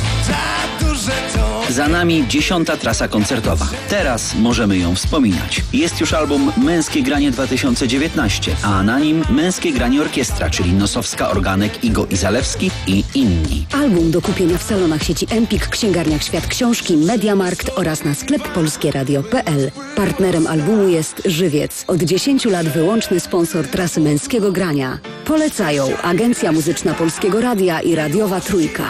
Za nami dziesiąta trasa koncertowa. Teraz możemy ją wspominać. Jest już album Męskie Granie dwa tysiące dziewiętnaście, a na nim Męskie Granie Orkiestra, czyli Nosowska, Organek, Igo i Zalewski i inni. Album do kupienia w salonach sieci Empik, księgarniach Świat Książki, MediaMarkt oraz na sklep polskieradio kropka p l. Partnerem albumu jest Żywiec. Od dziesięciu lat wyłączny sponsor trasy Męskiego Grania. Polecają Agencja Muzyczna Polskiego Radia i Radiowa Trójka.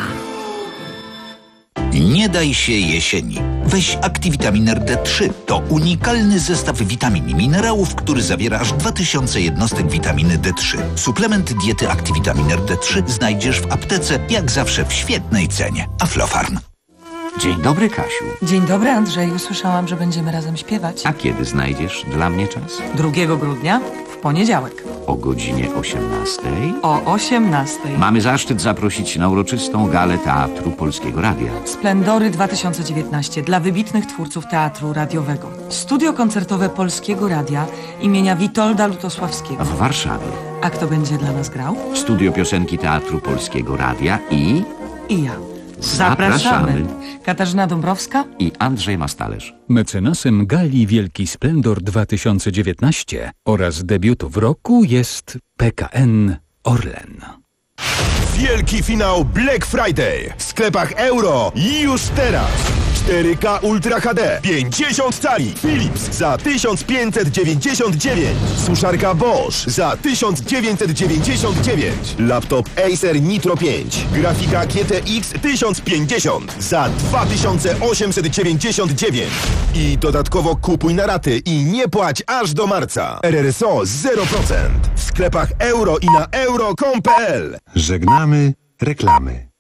Nie daj się jesieni. Weź Activitamin D trzy. To unikalny zestaw witamin i minerałów, który zawiera aż dwa tysiące jednostek witaminy D trzy. Suplement diety Activitamin D trzy znajdziesz w aptece, jak zawsze w świetnej cenie. Aflofarm. Dzień dobry, Kasiu. Dzień dobry, Andrzeju. Słyszałam, że będziemy razem śpiewać. A kiedy znajdziesz dla mnie czas? drugiego grudnia, w poniedziałek. O godzinie osiemnastej? O osiemnastej. Mamy zaszczyt zaprosić na uroczystą galę Teatru Polskiego Radia. Splendory dwa tysiące dziewiętnaście dla wybitnych twórców teatru radiowego. Studio koncertowe Polskiego Radia imienia Witolda Lutosławskiego. W Warszawie. A kto będzie dla nas grał? Studio Piosenki Teatru Polskiego Radia i... I ja. Zapraszamy. Zapraszamy. Katarzyna Dąbrowska i Andrzej Mastalerz. Mecenasem Gali Wielki Splendor dwa tysiące dziewiętnaście oraz debiutów roku jest P K N Orlen. Wielki finał Black Friday w sklepach Euro już teraz. cztery K Ultra H D pięćdziesiąt cali Philips za tysiąc pięćset dziewięćdziesiąt dziewięć. Suszarka Bosch za tysiąc dziewięćset dziewięćdziesiąt dziewięć. Laptop Acer Nitro pięć. Grafika G T X tysiąc pięćdziesiąt za dwa tysiące osiemset dziewięćdziesiąt dziewięć. I dodatkowo kupuj na raty i nie płać aż do marca. R R S O zero procent. W sklepach Euro i na euro kropka com kropka p l. Żegnamy reklamy.